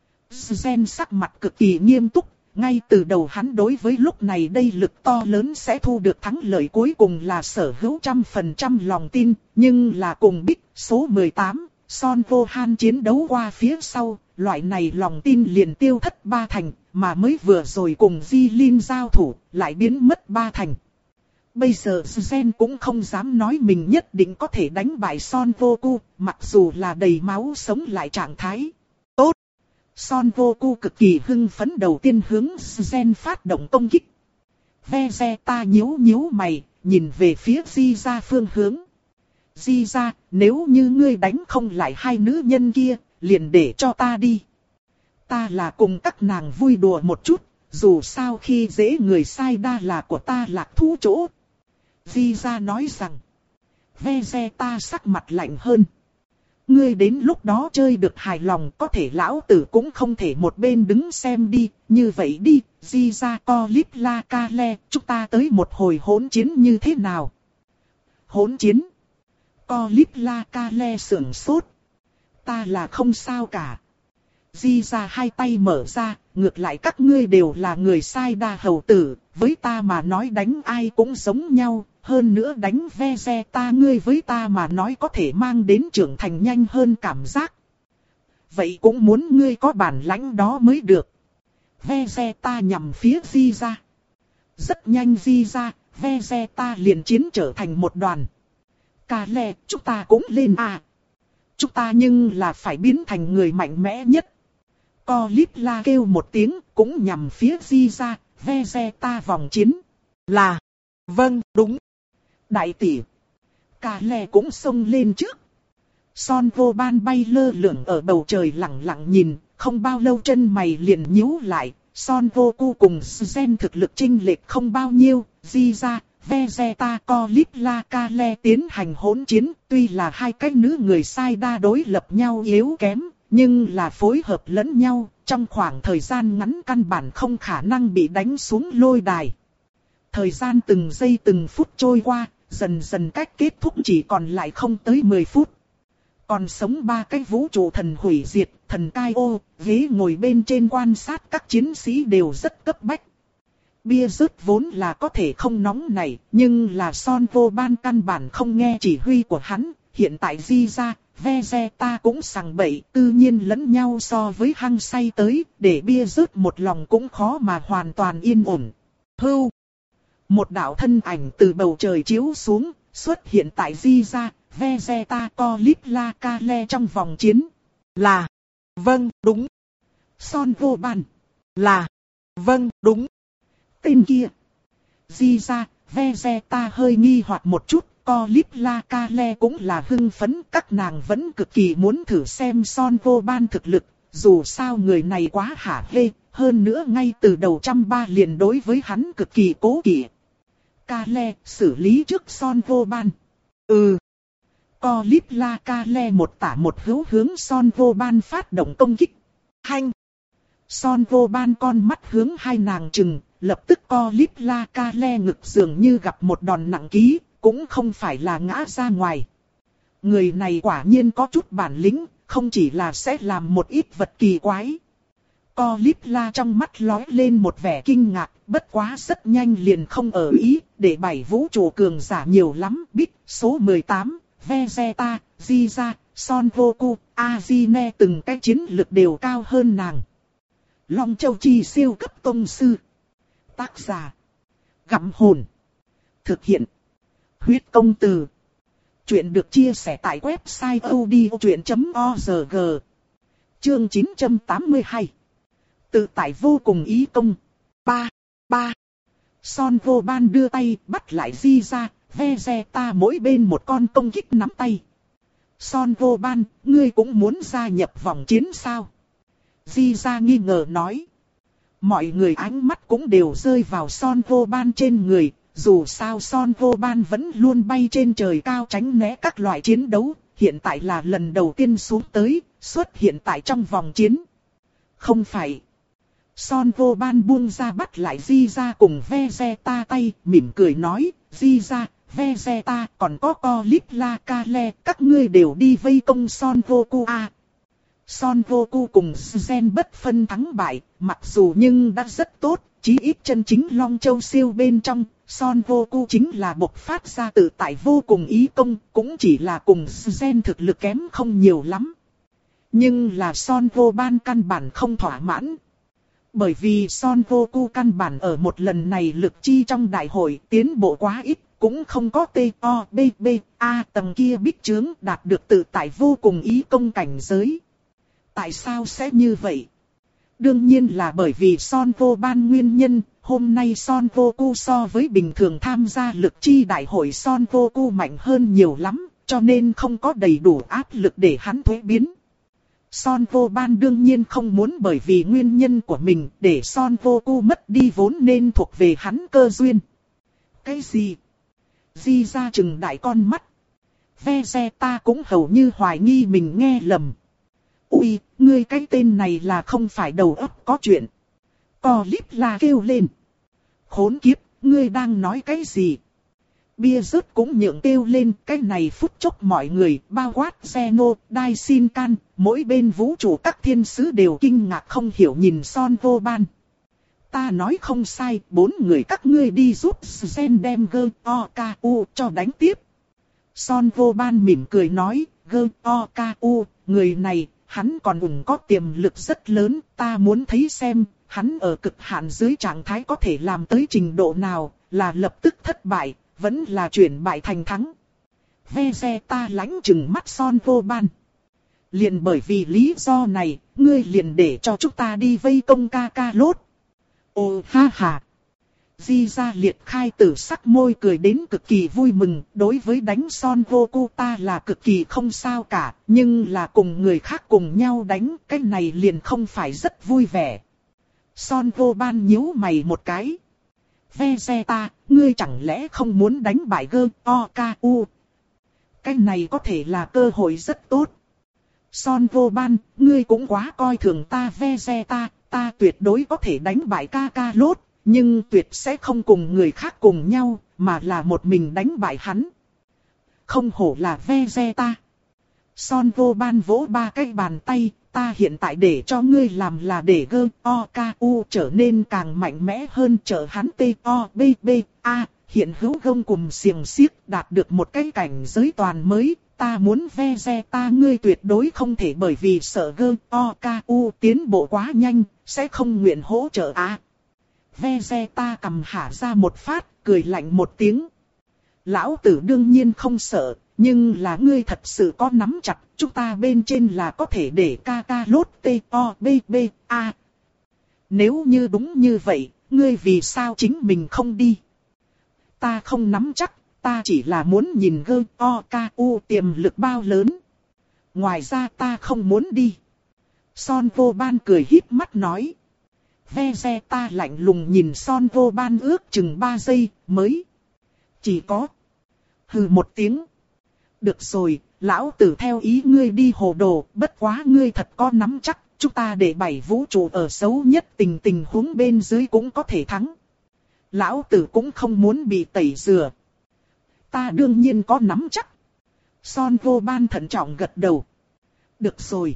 Zen sắc mặt cực kỳ nghiêm túc. Ngay từ đầu hắn đối với lúc này đây lực to lớn sẽ thu được thắng lợi cuối cùng là sở hữu trăm phần trăm lòng tin, nhưng là cùng Big số mười tám, Son Gohan chiến đấu qua phía sau, loại này lòng tin liền tiêu thất ba thành, mà mới vừa rồi cùng Jilin giao thủ, lại biến mất ba thành. Bây giờ Zen cũng không dám nói mình nhất định có thể đánh bại Son Goku, mặc dù là đầy máu sống lại trạng thái. Tốt! Son Goku cực kỳ hưng phấn đầu tiên hướng Zen phát động công kích. Vegeta nhíu nhíu mày, nhìn về phía Di ra phương hướng. Di ra, nếu như ngươi đánh không lại hai nữ nhân kia, liền để cho ta đi. Ta là cùng các nàng vui đùa một chút, dù sao khi dễ người sai đa là của ta lạc thú chỗ. Di ra nói rằng, Vegeta sắc mặt lạnh hơn. Ngươi đến lúc đó chơi được hài lòng có thể lão tử cũng không thể một bên đứng xem đi, như vậy đi, Di ra Caulifla Kale, chúng ta tới một hồi hỗn chiến như thế nào? Hỗn chiến? Caulifla Kale sưởng sốt. Ta là không sao cả. Di ra hai tay mở ra, ngược lại các ngươi đều là người sai đa hầu tử, với ta mà nói đánh ai cũng giống nhau. Hơn nữa đánh Vegeta ngươi với ta mà nói có thể mang đến trưởng thành nhanh hơn cảm giác. Vậy cũng muốn ngươi có bản lãnh đó mới được. Vegeta nhằm phía Di ra. Rất nhanh Di ra, Vegeta liền chiến trở thành một đoàn. Kale, chúng ta cũng lên à. Chúng ta nhưng là phải biến thành người mạnh mẽ nhất. Caulifla kêu một tiếng, cũng nhằm phía Di ra, Vegeta vòng chiến. Là, vâng, đúng. Đại tỷ, Kale cũng xông lên trước. Son Goban bay lơ lửng ở bầu trời lặng lặng nhìn, không bao lâu chân mày liền nhíu lại. Son Goku cùng Zen thực lực chênh lệch không bao nhiêu, Di ra, Vegeta, Caulifla Kale tiến hành hỗn chiến. Tuy là hai cái nữ người sai đa đối lập nhau yếu kém, nhưng là phối hợp lẫn nhau, trong khoảng thời gian ngắn căn bản không khả năng bị đánh xuống lôi đài. Thời gian từng giây từng phút trôi qua, dần dần cách kết thúc chỉ còn lại không tới mười phút. Còn sống ba cái vũ trụ thần hủy diệt, thần cai ô, ghế ngồi bên trên quan sát các chiến sĩ đều rất cấp bách. Bia rớt vốn là có thể không nóng này, nhưng là Son Vô Ban căn bản không nghe chỉ huy của hắn. Hiện tại Di ra, Vegeta cũng sằng bậy, tự nhiên lẫn nhau so với hăng say tới, để bia rớt một lòng cũng khó mà hoàn toàn yên ổn. Hưu! Một đạo thân ảnh từ bầu trời chiếu xuống, xuất hiện tại Di ra, Vegeta Caulifla Kale trong vòng chiến. Là, vâng, đúng. Son Vô Ban. Là, vâng, đúng. Tên kia. Di ra, Vegeta hơi nghi hoặc một chút, Caulifla Kale cũng là hưng phấn, các nàng vẫn cực kỳ muốn thử xem Son Vô Ban thực lực, dù sao người này quá hả hê, hơn nữa ngay từ đầu trăm ba liền đối với hắn cực kỳ cố kỵ. Kale, xử lý trước Son Vô Ban. Ừ. Caulifla Kale một tả một hữu hướng Son Vô Ban phát động công kích. Hanh! Son Vô Ban con mắt hướng hai nàng chừng, lập tức Caulifla Kale ngực dường như gặp một đòn nặng ký, cũng không phải là ngã ra ngoài. Người này quả nhiên có chút bản lĩnh, không chỉ là sẽ làm một ít vật kỳ quái. Caulifla trong mắt lóe lên một vẻ kinh ngạc, bất quá rất nhanh liền không ở ý, để bảy vũ trụ cường giả nhiều lắm, biết số mười tám, Vegeta, Giza, Son Goku, Azine từng cái chiến lực đều cao hơn nàng. Long Châu Chi siêu cấp tông sư. Tác giả. Gặm hồn. Thực hiện. Huyết công từ. Chuyện được chia sẻ tại website odchuyện chấm org. Chương chín trăm tám mươi hai. Tự tại vô cùng ý công. Ba. Ba. Son Vô Ban đưa tay bắt lại Di ra, Vegeta mỗi bên một con công kích nắm tay. Son Vô Ban, ngươi cũng muốn gia nhập vòng chiến sao? Di ra nghi ngờ nói. Mọi người ánh mắt cũng đều rơi vào Son Vô Ban trên người, dù sao Son Vô Ban vẫn luôn bay trên trời cao tránh né các loại chiến đấu, hiện tại là lần đầu tiên xuống tới, xuất hiện tại trong vòng chiến. Không phải. Son Vô Ban buông ra bắt lại Di ra cùng Vegeta tay, mỉm cười nói, Di ra, Vegeta còn có Caulifla Kale, các ngươi đều đi vây công Son Goku à. Son Goku cùng Gen bất phân thắng bại, mặc dù nhưng đã rất tốt, chí ít chân chính Long Châu siêu bên trong, Son Goku chính là bộc phát ra tự tại vô cùng ý công, cũng chỉ là cùng Gen thực lực kém không nhiều lắm. Nhưng là Son Vô Ban căn bản không thỏa mãn. Bởi vì Son Goku căn bản ở một lần này lực chi trong đại hội tiến bộ quá ít, cũng không có T O B B A tầng kia bích chướng đạt được tự tại vô cùng ý công cảnh giới. Tại sao sẽ như vậy? Đương nhiên là bởi vì Son Vô Ban nguyên nhân, hôm nay Son Goku so với bình thường tham gia lực chi đại hội Son Goku mạnh hơn nhiều lắm, cho nên không có đầy đủ áp lực để hắn thuế biến. Son Vô Ban đương nhiên không muốn bởi vì nguyên nhân của mình để Son Goku mất đi vốn nên thuộc về hắn cơ duyên. Cái gì? Di ra chừng đại con mắt. Vegeta cũng hầu như hoài nghi mình nghe lầm. Ui, ngươi cái tên này là không phải đầu óc có chuyện. Caulifla kêu lên. Khốn kiếp, ngươi đang nói cái gì? Bia rớt cũng nhượng kêu lên, cái này phút chốc mọi người, bao quát Zeno, Daishinkan, mỗi bên vũ trụ các thiên sứ đều kinh ngạc không hiểu nhìn Son Vô Ban. Ta nói không sai, bốn người các ngươi đi giúp Gen đem Gơ O K U cho đánh tiếp. Son Vô Ban mỉm cười nói, Gơ O K U, người này, hắn còn ủng có tiềm lực rất lớn, ta muốn thấy xem, hắn ở cực hạn dưới trạng thái có thể làm tới trình độ nào, là lập tức thất bại, vẫn là chuyển bại thành thắng. Vegeta lánh chừng mắt Son Vô Ban. Liền bởi vì lý do này, ngươi liền để cho chúng ta đi vây công Kakarot. Ồ ha ha. Di ra liệt khai tử sắc môi cười đến cực kỳ vui mừng, đối với đánh Son Goku ta là cực kỳ không sao cả, nhưng là cùng người khác cùng nhau đánh, cái này liền không phải rất vui vẻ. Son Vô Ban nhíu mày một cái. Vegeta, ngươi chẳng lẽ không muốn đánh bại Gơ O K U? Cái này có thể là cơ hội rất tốt. Son Vô Ban, ngươi cũng quá coi thường ta Vegeta, ta tuyệt đối có thể đánh bại Kakarot, nhưng tuyệt sẽ không cùng người khác cùng nhau, mà là một mình đánh bại hắn. Không hổ là Vegeta. Son Vô Ban vỗ ba cái bàn tay, ta hiện tại để cho ngươi làm là để gơ o ca u trở nên càng mạnh mẽ hơn, trợ hắn t o b b a hiện hữu gông cùng xiềng xiếc đạt được một cái cảnh giới toàn mới. Ta muốn Vegeta ngươi tuyệt đối không thể bởi vì sợ gơ o ca u tiến bộ quá nhanh, sẽ không nguyện hỗ trợ à. Vegeta cầm hả ra một phát, cười lạnh một tiếng. Lão tử đương nhiên không sợ, nhưng là ngươi thật sự có nắm chặt, chúng ta bên trên là có thể để ca ca lốt t o b b a. Nếu như đúng như vậy, ngươi vì sao chính mình không đi? Ta không nắm chắc, ta chỉ là muốn nhìn gơ o ca u tiềm lực bao lớn. Ngoài ra ta không muốn đi. Son Vô Ban cười híp mắt nói. Vegeta lạnh lùng nhìn Son Vô Ban ước chừng ba giây mới. Chỉ có. Hừ một tiếng. Được rồi, lão tử theo ý ngươi đi hồ đồ, bất quá ngươi thật có nắm chắc, chúng ta để bảy vũ trụ ở xấu nhất tình tình huống bên dưới cũng có thể thắng. Lão tử cũng không muốn bị tẩy rửa. Ta đương nhiên có nắm chắc. Son Vô Ban thận trọng gật đầu. Được rồi.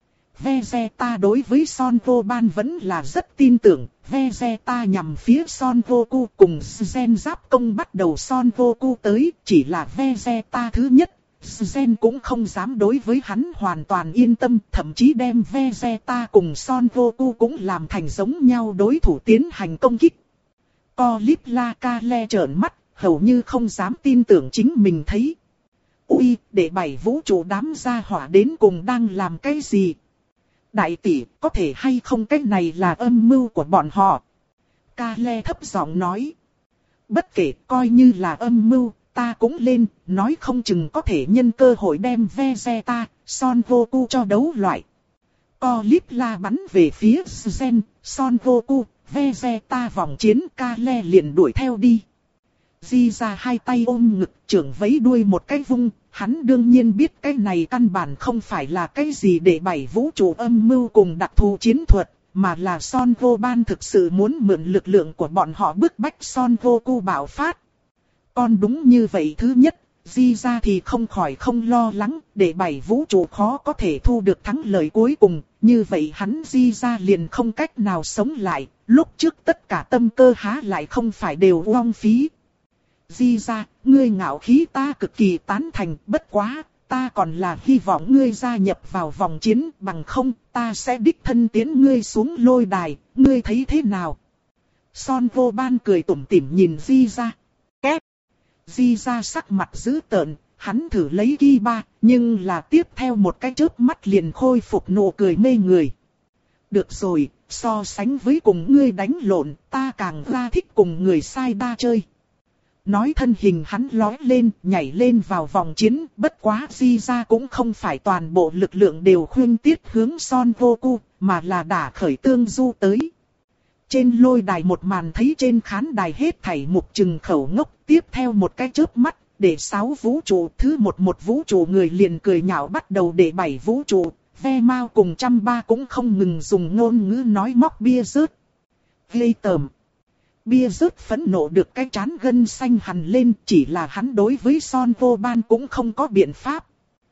Vegeta đối với Son Vô Ban vẫn là rất tin tưởng. Vegeta nhằm phía Son Goku cùng Gen giáp công bắt đầu Son Goku tới. Chỉ là Vegeta thứ nhất. Gen cũng không dám đối với hắn hoàn toàn yên tâm. Thậm chí đem Vegeta cùng Son Goku cũng làm thành giống nhau đối thủ tiến hành công kích. Caulifla Kale trợn mắt. Hầu như không dám tin tưởng chính mình thấy. Ui, để bảy vũ trụ đám gia hỏa đến cùng đang làm cái gì? Đại tỷ, có thể hay không cái này là âm mưu của bọn họ? Kale thấp giọng nói. Bất kể, coi như là âm mưu, ta cũng lên, nói không chừng có thể nhân cơ hội đem Vegeta, Son Goku cho đấu loại. Caulifla bắn về phía Gen, Son Goku, Vegeta vòng chiến, Kale liền đuổi theo đi. Di ra hai tay ôm ngực, trưởng vẫy đuôi một cái vung, hắn đương nhiên biết cái này căn bản không phải là cái gì để bảy vũ trụ âm mưu cùng đặc thù chiến thuật, mà là Son Vô Ban thực sự muốn mượn lực lượng của bọn họ bức bách Son Goku bạo phát. Còn đúng như vậy thứ nhất, Di ra thì không khỏi không lo lắng, để bảy vũ trụ khó có thể thu được thắng lợi cuối cùng, như vậy hắn Di ra liền không cách nào sống lại, lúc trước tất cả tâm cơ há lại không phải đều uổng phí. Di ra, ngươi ngạo khí ta cực kỳ tán thành, bất quá, ta còn là hy vọng ngươi gia nhập vào vòng chiến, bằng không, ta sẽ đích thân tiến ngươi xuống lôi đài, ngươi thấy thế nào? Son Vô Ban cười tủm tỉm nhìn Di ra. Két! Di ra sắc mặt dữ tợn, hắn thử lấy ki ba, nhưng là tiếp theo một cái chớp mắt liền khôi phục nụ cười mê người. Được rồi, so sánh với cùng ngươi đánh lộn, ta càng ra thích cùng người sai đa chơi. Nói thân hình hắn lói lên, nhảy lên vào vòng chiến, bất quá Di ra cũng không phải toàn bộ lực lượng đều khuyên tiết hướng Son Goku, mà là đả khởi tương du tới. Trên lôi đài một màn thấy trên khán đài hết thảy mục trừng khẩu ngốc, tiếp theo một cái chớp mắt, để sáu vũ trụ, thứ một một vũ trụ người liền cười nhạo bắt đầu để bảy vũ trụ, Ve Mao cùng trăm ba cũng không ngừng dùng ngôn ngữ nói móc bia rớt. Ghê tởm. Bia rớt phẫn nộ được cái trán gân xanh hằn lên, chỉ là hắn đối với Son Vô Ban cũng không có biện pháp.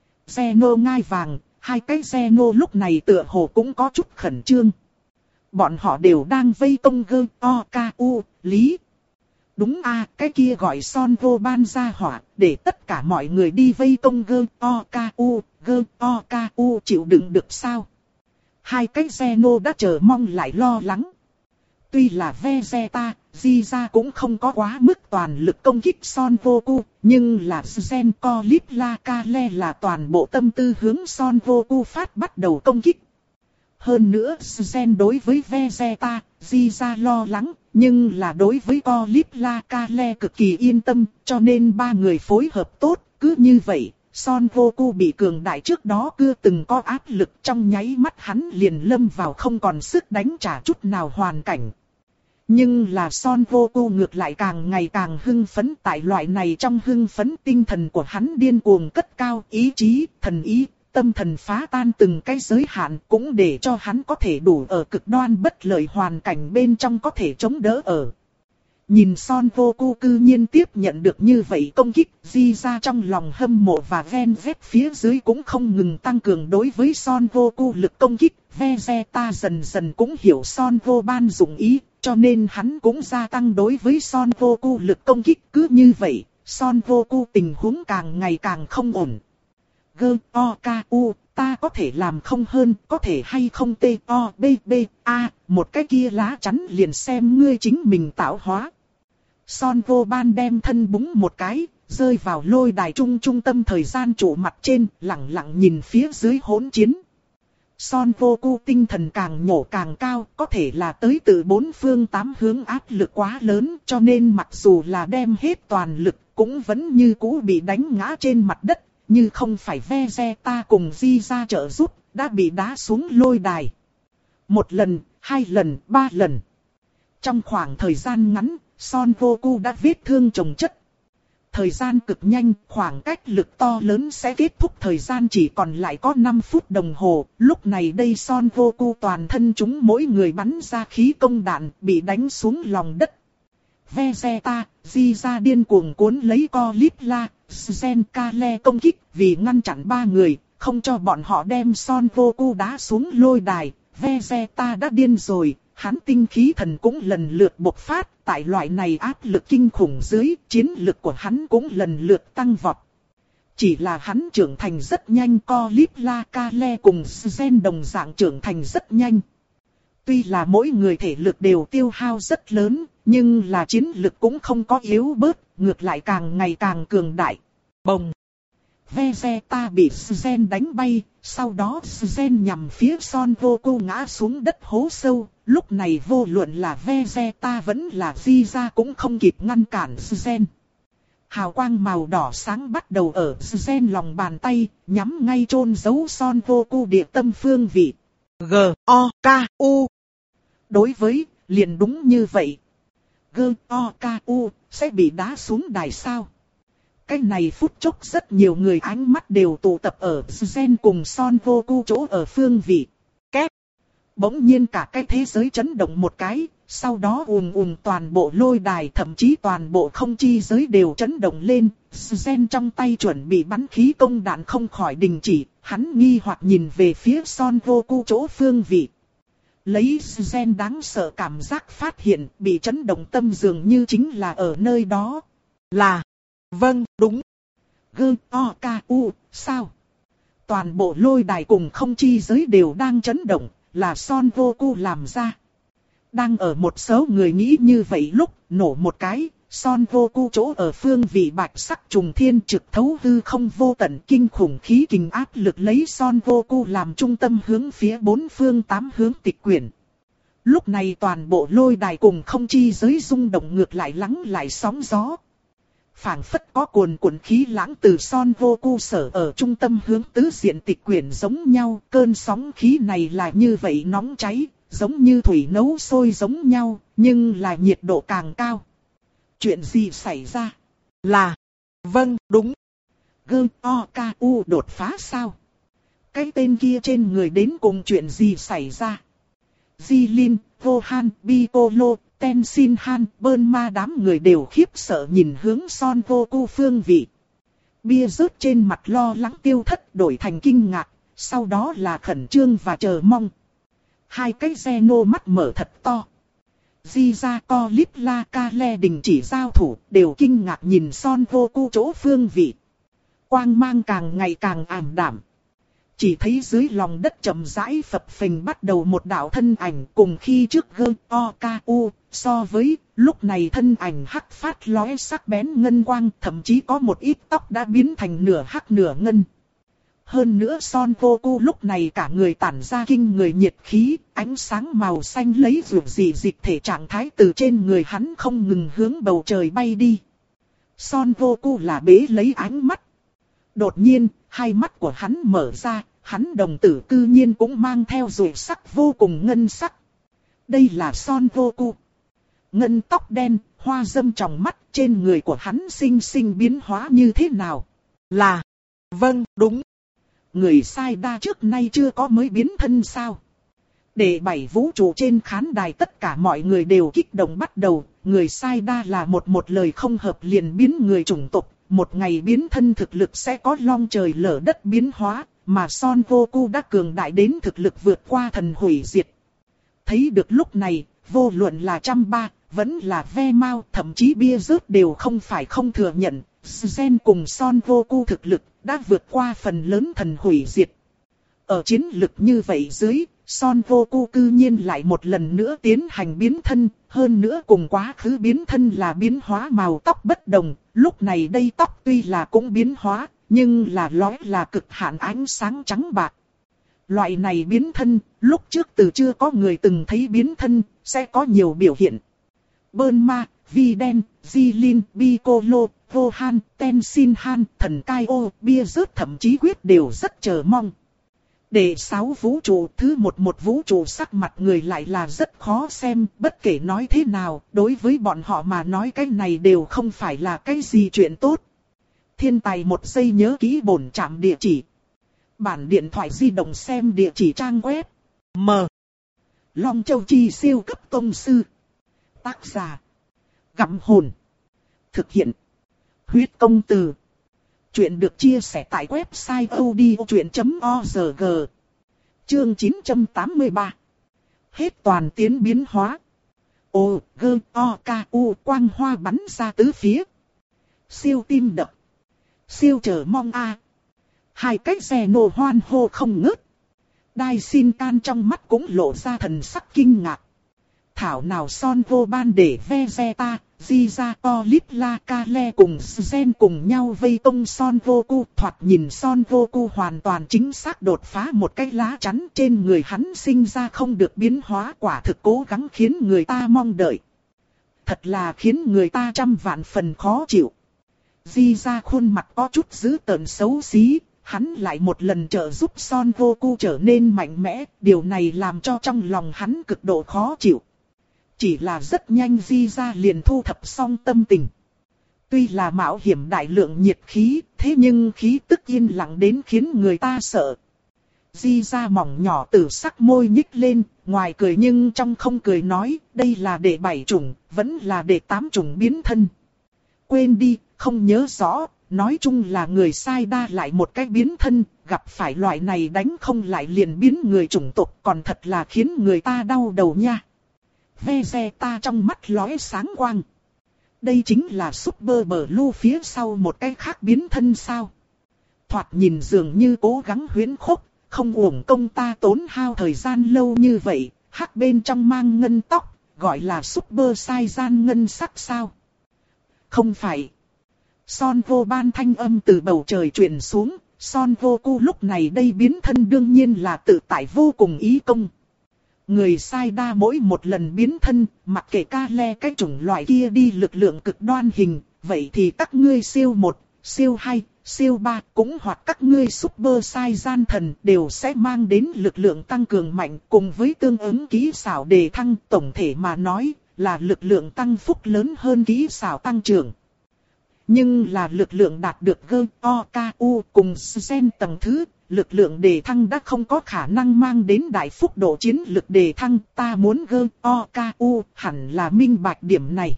Zeno ngai vàng, hai cái Zeno lúc này tựa hồ cũng có chút khẩn trương. Bọn họ đều đang vây công gơ o ca u, lý. Đúng a, cái kia gọi Son Vô Ban ra hỏa, để tất cả mọi người đi vây công gơ o ca u, gơ o ca u chịu đựng được sao? Hai cái Zeno đã chờ mong lại lo lắng. Tuy là Vegeta, Di ra cũng không có quá mức toàn lực công kích Son Goku, nhưng là Gen Caulifla Kale là toàn bộ tâm tư hướng Son Goku phát bắt đầu công kích. Hơn nữa, Gen đối với Vegeta, Di ra lo lắng, nhưng là đối với Caulifla Kale cực kỳ yên tâm, cho nên ba người phối hợp tốt, cứ như vậy. Son Goku bị cường đại trước đó chưa từng có áp lực, trong nháy mắt hắn liền lâm vào không còn sức đánh trả chút nào hoàn cảnh. Nhưng là Son Goku ngược lại càng ngày càng hưng phấn, tại loại này trong hưng phấn tinh thần của hắn điên cuồng cất cao ý chí, thần ý, tâm thần phá tan từng cái giới hạn cũng để cho hắn có thể đủ ở cực đoan bất lợi hoàn cảnh bên trong có thể chống đỡ ở. Nhìn Son Goku cư nhiên tiếp nhận được như vậy công kích, Di ra trong lòng hâm mộ và ven vét phía dưới cũng không ngừng tăng cường đối với Son Goku lực công kích. Vegeta dần dần cũng hiểu Son Goban dụng ý, cho nên hắn cũng gia tăng đối với Son Goku lực công kích. Cứ như vậy, Son Goku tình huống càng ngày càng không ổn. Gơ, O, K, U, ta có thể làm không hơn, có thể hay không T, O, B, B, A, một cái kia lá chắn liền xem ngươi chính mình tạo hóa. Son Goban đem thân búng một cái, rơi vào lôi đài trung trung tâm thời gian trụ mặt trên, lặng lặng nhìn phía dưới hỗn chiến. Son Goku tinh thần càng nhổ càng cao, có thể là tới từ bốn phương tám hướng áp lực quá lớn, cho nên mặc dù là đem hết toàn lực, cũng vẫn như cũ bị đánh ngã trên mặt đất, như không phải Vegeta cùng Di ra trợ giúp, đã bị đá xuống lôi đài. Một lần, hai lần, ba lần. Trong khoảng thời gian ngắn, Son Goku đã vết thương chồng chất. Thời gian cực nhanh, khoảng cách lực to lớn sẽ kết thúc, thời gian chỉ còn lại có năm phút đồng hồ. Lúc này đây Son Goku toàn thân chúng mỗi người bắn ra khí công đạn, bị đánh xuống lòng đất. Vegeta, Di ra điên cuồng cuốn lấy Caulifla, Zen Kale công kích, vì ngăn chặn ba người, không cho bọn họ đem Son Goku đá xuống lôi đài. Vegeta đã điên rồi. Hắn tinh khí thần cũng lần lượt bộc phát, tại loại này áp lực kinh khủng dưới, chiến lực của hắn cũng lần lượt tăng vọt. Chỉ là hắn trưởng thành rất nhanh, Caulifla Kale cùng Zen đồng dạng trưởng thành rất nhanh. Tuy là mỗi người thể lực đều tiêu hao rất lớn, nhưng là chiến lực cũng không có yếu bớt, ngược lại càng ngày càng cường đại. Bồng! Vegeta bị Zen đánh bay, sau đó Zen nhằm phía Son Goku ngã xuống đất hố sâu. Lúc này vô luận là Vegeta vẫn là Di ra cũng không kịp ngăn cản Zen. Hào quang màu đỏ sáng bắt đầu ở Zen lòng bàn tay, nhắm ngay chôn giấu Son Goku địa tâm phương vị. G, O, K, U. Đối với, liền đúng như vậy. G, O, K, U, sẽ bị đá xuống đài sao? Cái này phút chốc rất nhiều người ánh mắt đều tụ tập ở Zen cùng Son Goku chỗ ở phương vị. Két. Bỗng nhiên cả cái thế giới chấn động một cái, sau đó ùm ùm toàn bộ lôi đài, thậm chí toàn bộ không chi giới đều chấn động lên. Zen trong tay chuẩn bị bắn khí công đạn không khỏi đình chỉ, hắn nghi hoặc nhìn về phía Son Goku chỗ phương vị. Lấy Zen đáng sợ cảm giác phát hiện, bị chấn động tâm dường như chính là ở nơi đó. Là... Vâng, đúng. G, O, K, U, sao? Toàn bộ lôi đài cùng không chi giới đều đang chấn động, là Son Goku làm ra. Đang ở một số người nghĩ như vậy lúc, nổ một cái, Son Goku chỗ ở phương vị bạch sắc trùng thiên trực thấu hư không vô tận, kinh khủng khí kình áp lực lấy Son Goku làm trung tâm hướng phía bốn phương tám hướng tịch quyển. Lúc này toàn bộ lôi đài cùng không chi giới rung động ngược lại lắng lại sóng gió. Phảng phất có cuồn cuộn khí lãng từ Son Goku sở ở trung tâm hướng tứ diện tịch quyển giống nhau. Cơn sóng khí này là như vậy nóng cháy, giống như thủy nấu sôi giống nhau, nhưng là nhiệt độ càng cao. Chuyện gì xảy ra? Là... Vâng, đúng. G, O, K, U đột phá sao? Cái tên kia trên người đến cùng chuyện gì xảy ra? Jilin, Gohan, Piccolo, Tenshin Han, Bulma đám người đều khiếp sợ nhìn hướng Son Goku phương vị. Bia rớt trên mặt lo lắng tiêu thất đổi thành kinh ngạc, sau đó là khẩn trương và chờ mong. Hai cái Zeno mắt mở thật to. Di ra Caulifla Kale đình chỉ giao thủ, đều kinh ngạc nhìn Son Goku chỗ phương vị. Quang mang càng ngày càng ảm đạm. Chỉ thấy dưới lòng đất chậm rãi phập phình bắt đầu một đạo thân ảnh, cùng khi trước G, O, K, U, so với lúc này thân ảnh hắc phát lóe sắc bén ngân quang, thậm chí có một ít tóc đã biến thành nửa hắc nửa ngân. Hơn nữa Son Goku lúc này cả người tản ra kinh người nhiệt khí, ánh sáng màu xanh lấy dù gì dịch thể trạng thái từ trên người hắn không ngừng hướng bầu trời bay đi. Son Goku là bế lấy ánh mắt. Đột nhiên, hai mắt của hắn mở ra, hắn đồng tử cư nhiên cũng mang theo ruồi sắc vô cùng ngân sắc. Đây là Son Goku. Ngân tóc đen, hoa dâm trong mắt, trên người của hắn sinh sinh biến hóa như thế nào? Là... Vâng, đúng. Người sai đa trước nay chưa có mới biến thân sao? Đệ bảy vũ trụ trên khán đài tất cả mọi người đều kích động bắt đầu, người sai đa là một một lời không hợp liền biến người chủng tộc, một ngày biến thân thực lực sẽ có long trời lở đất biến hóa, mà Son Goku đã cường đại đến thực lực vượt qua thần hủy diệt. Thấy được lúc này, vô luận là trăm ba, vẫn là ve mau, thậm chí bia rớt đều không phải không thừa nhận, Gen cùng Son Goku thực lực đã vượt qua phần lớn thần hủy diệt. Ở chiến lực như vậy dưới, Son Goku cư nhiên lại một lần nữa tiến hành biến thân, hơn nữa cùng quá khứ biến thân là biến hóa màu tóc bất đồng, lúc này đây tóc tuy là cũng biến hóa, nhưng là lóe là cực hạn ánh sáng trắng bạc. Loại này biến thân, lúc trước từ chưa có người từng thấy biến thân, sẽ có nhiều biểu hiện. Bulma, Videl, Jilin, Piccolo, Gohan, Tenshinhan, Thần Kaio, bia rớt thậm chí quyết đều rất chờ mong. Đệ sáu vũ trụ thứ một một vũ trụ sắc mặt người lại là rất khó xem, bất kể nói thế nào, đối với bọn họ mà nói cái này đều không phải là cái gì chuyện tốt. Thiên tài một giây nhớ kỹ bổn trạm địa chỉ. Bản điện thoại di động xem địa chỉ trang web. M. Long Châu Chi siêu cấp tông sư. Tác giả. Gặm hồn. Thực hiện. Huyết công từ. Chuyện được chia sẻ tại website odchuyện chấm org. Chương chín trăm tám mươi ba. Hết toàn tiến biến hóa. O, G, O, K, U quang hoa bắn ra tứ phía. Siêu tim đập. Siêu chờ mong a. Hai cái xe nổ hoan hô không ngớt. Đai xin can trong mắt cũng lộ ra thần sắc kinh ngạc. Thảo nào Son Goban để Vegeta, Jiza, Olipla, Kale cùng Zen cùng nhau vây công Son Goku. Thoạt nhìn Son Goku hoàn toàn chính xác đột phá một cái lá chắn trên người hắn sinh ra không được biến hóa, quả thực cố gắng khiến người ta mong đợi. Thật là khiến người ta trăm vạn phần khó chịu. Jiza khuôn mặt có chút dữ tợn xấu xí. Hắn lại một lần trợ giúp Son Goku trở nên mạnh mẽ, điều này làm cho trong lòng hắn cực độ khó chịu. Chỉ là rất nhanh Jiza liền thu thập xong tâm tình. Tuy là mạo hiểm đại lượng nhiệt khí, thế nhưng khí tức yên lặng đến khiến người ta sợ. Jiza mỏng nhỏ tử sắc môi nhích lên, ngoài cười nhưng trong không cười nói, đây là đệ bảy chủng, vẫn là đệ tám chủng biến thân. Quên đi, không nhớ rõ. Nói chung là người sai đa lại một cái biến thân, gặp phải loại này đánh không lại liền biến người chủng tộc, còn thật là khiến người ta đau đầu nha. Vegeta trong mắt lóe sáng quang. Đây chính là Super Blue phía sau một cái khác biến thân sao. Thoạt nhìn dường như cố gắng huyễn khốc, không uổng công ta tốn hao thời gian lâu như vậy, hắc bên trong mang ngân tóc, gọi là Super Saiyan ngân sắc sao. Không phải. Son Goban thanh âm từ bầu trời truyền xuống, Son Goku lúc này đây biến thân đương nhiên là tự tại vô cùng ý công. Người sai đa mỗi một lần biến thân, mặc kệ Kale cái chủng loại kia đi lực lượng cực đoan hình, vậy thì các ngươi siêu một, siêu hai, siêu ba cũng hoặc các ngươi Super Saiyan thần đều sẽ mang đến lực lượng tăng cường mạnh cùng với tương ứng kỹ xảo đề thăng, tổng thể mà nói là lực lượng tăng phúc lớn hơn kỹ xảo tăng trưởng. Nhưng là lực lượng đạt được G, O, K, U cùng Gen tầng thứ, lực lượng đề thăng đã không có khả năng mang đến đại phúc độ chiến lực đề thăng, ta muốn G, O, K, U hẳn là minh bạch điểm này.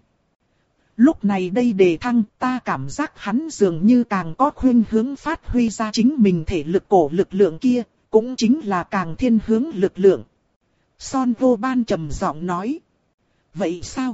Lúc này đây đề thăng ta cảm giác hắn dường như càng có khuynh hướng phát huy ra chính mình thể lực cổ lực lượng kia, cũng chính là càng thiên hướng lực lượng. Son Goban trầm giọng nói. Vậy sao?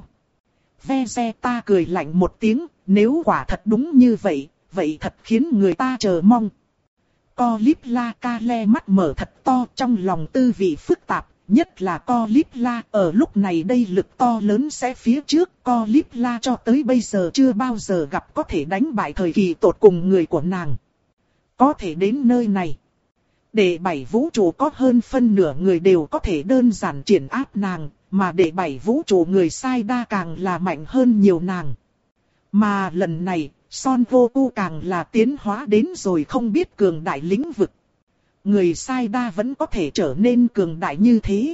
Vegeta cười lạnh một tiếng, nếu quả thật đúng như vậy, vậy thật khiến người ta chờ mong. Caulifla Kale mắt mở thật to trong lòng tư vị phức tạp, nhất là Caulifla ở lúc này đây lực to lớn sẽ phía trước. Caulifla cho tới bây giờ chưa bao giờ gặp có thể đánh bại thời kỳ tột cùng người của nàng. Có thể đến nơi này. Đệ bảy vũ trụ có hơn phân nửa người đều có thể đơn giản triển áp nàng, mà đệ bảy vũ trụ người sai đa càng là mạnh hơn nhiều nàng. Mà lần này, Son Goku càng là tiến hóa đến rồi không biết cường đại lĩnh vực. Người sai đa vẫn có thể trở nên cường đại như thế.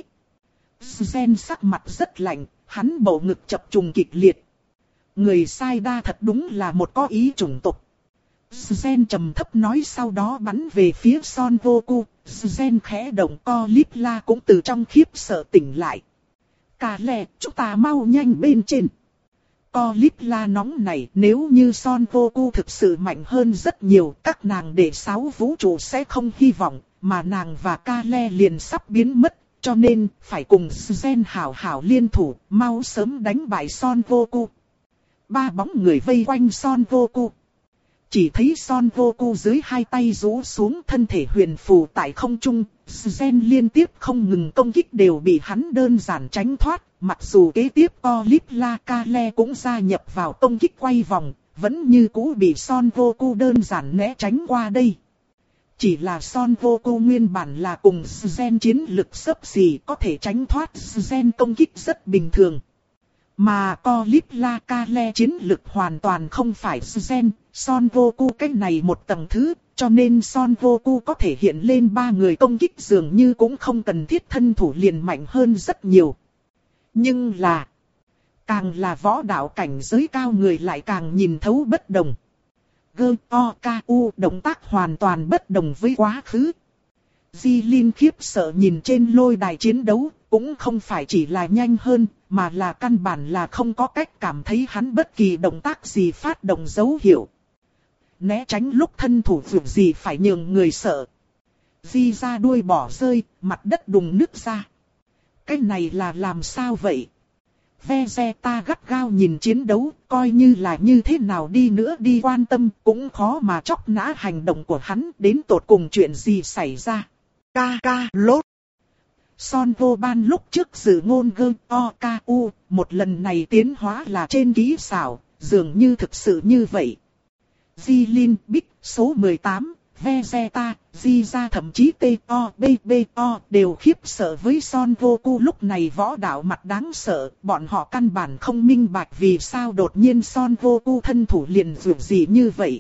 Gen sắc mặt rất lạnh, hắn bầu ngực chập trùng kịch liệt. Người sai đa thật đúng là một có ý chủng tộc. Zen trầm thấp nói sau đó bắn về phía Son Goku. Zen khẽ động, Caulifla cũng từ trong khiếp sợ tỉnh lại. Cà lè, chúng ta mau nhanh bên trên. Caulifla nóng này, nếu như Son Goku thực sự mạnh hơn rất nhiều, các nàng đệ sáu vũ trụ sẽ không hy vọng, mà nàng và Ca Le liền sắp biến mất, cho nên phải cùng Zen hảo hảo liên thủ, mau sớm đánh bại Son Goku. Ba bóng người vây quanh Son Goku. Chỉ thấy Son Goku dưới hai tay rũ xuống, thân thể huyền phù tại không trung, Zen liên tiếp không ngừng công kích đều bị hắn đơn giản tránh thoát. Mặc dù kế tiếp Caulifla Ca Le cũng gia nhập vào công kích quay vòng, vẫn như cũ bị Son Goku đơn giản né tránh qua đây. Chỉ là Son Goku nguyên bản là cùng Zen chiến lực xấp xỉ, có thể tránh thoát Zen công kích rất bình thường. Mà Caulifla Ca Le chiến lực hoàn toàn không phải Zen, Son Goku cái này một tầng thứ, cho nên Son Goku có thể hiện lên ba người công kích dường như cũng không cần thiết thân thủ liền mạnh hơn rất nhiều. Nhưng là, càng là võ đạo cảnh giới cao người lại càng nhìn thấu bất đồng. Gơ O K U động tác hoàn toàn bất đồng với quá khứ. Di Linh khiếp sợ nhìn trên lôi đài chiến đấu, cũng không phải chỉ là nhanh hơn, mà là căn bản là không có cách cảm thấy hắn bất kỳ động tác gì phát động dấu hiệu. Né tránh lúc thân thủ dù gì phải nhường người sợ. Di ra đuôi bỏ rơi, mặt đất đùng nứt ra. Cái này là làm sao vậy? Vegeta gắt gao nhìn chiến đấu, coi như là như thế nào đi nữa đi quan tâm, cũng khó mà chọc nã hành động của hắn, đến tột cùng chuyện gì xảy ra. Ca ca lốt. Son Vô Ban lúc trước dự ngôn Gơ O K U, một lần này tiến hóa là trên kỹ xảo, dường như thực sự như vậy. Di Linh, Big, số mười tám, Vegeta, Di ra thậm chí T O B B O đều khiếp sợ với Son Goku lúc này võ đạo mặt đáng sợ, bọn họ căn bản không minh bạch vì sao đột nhiên Son Goku thân thủ liền dường gì như vậy.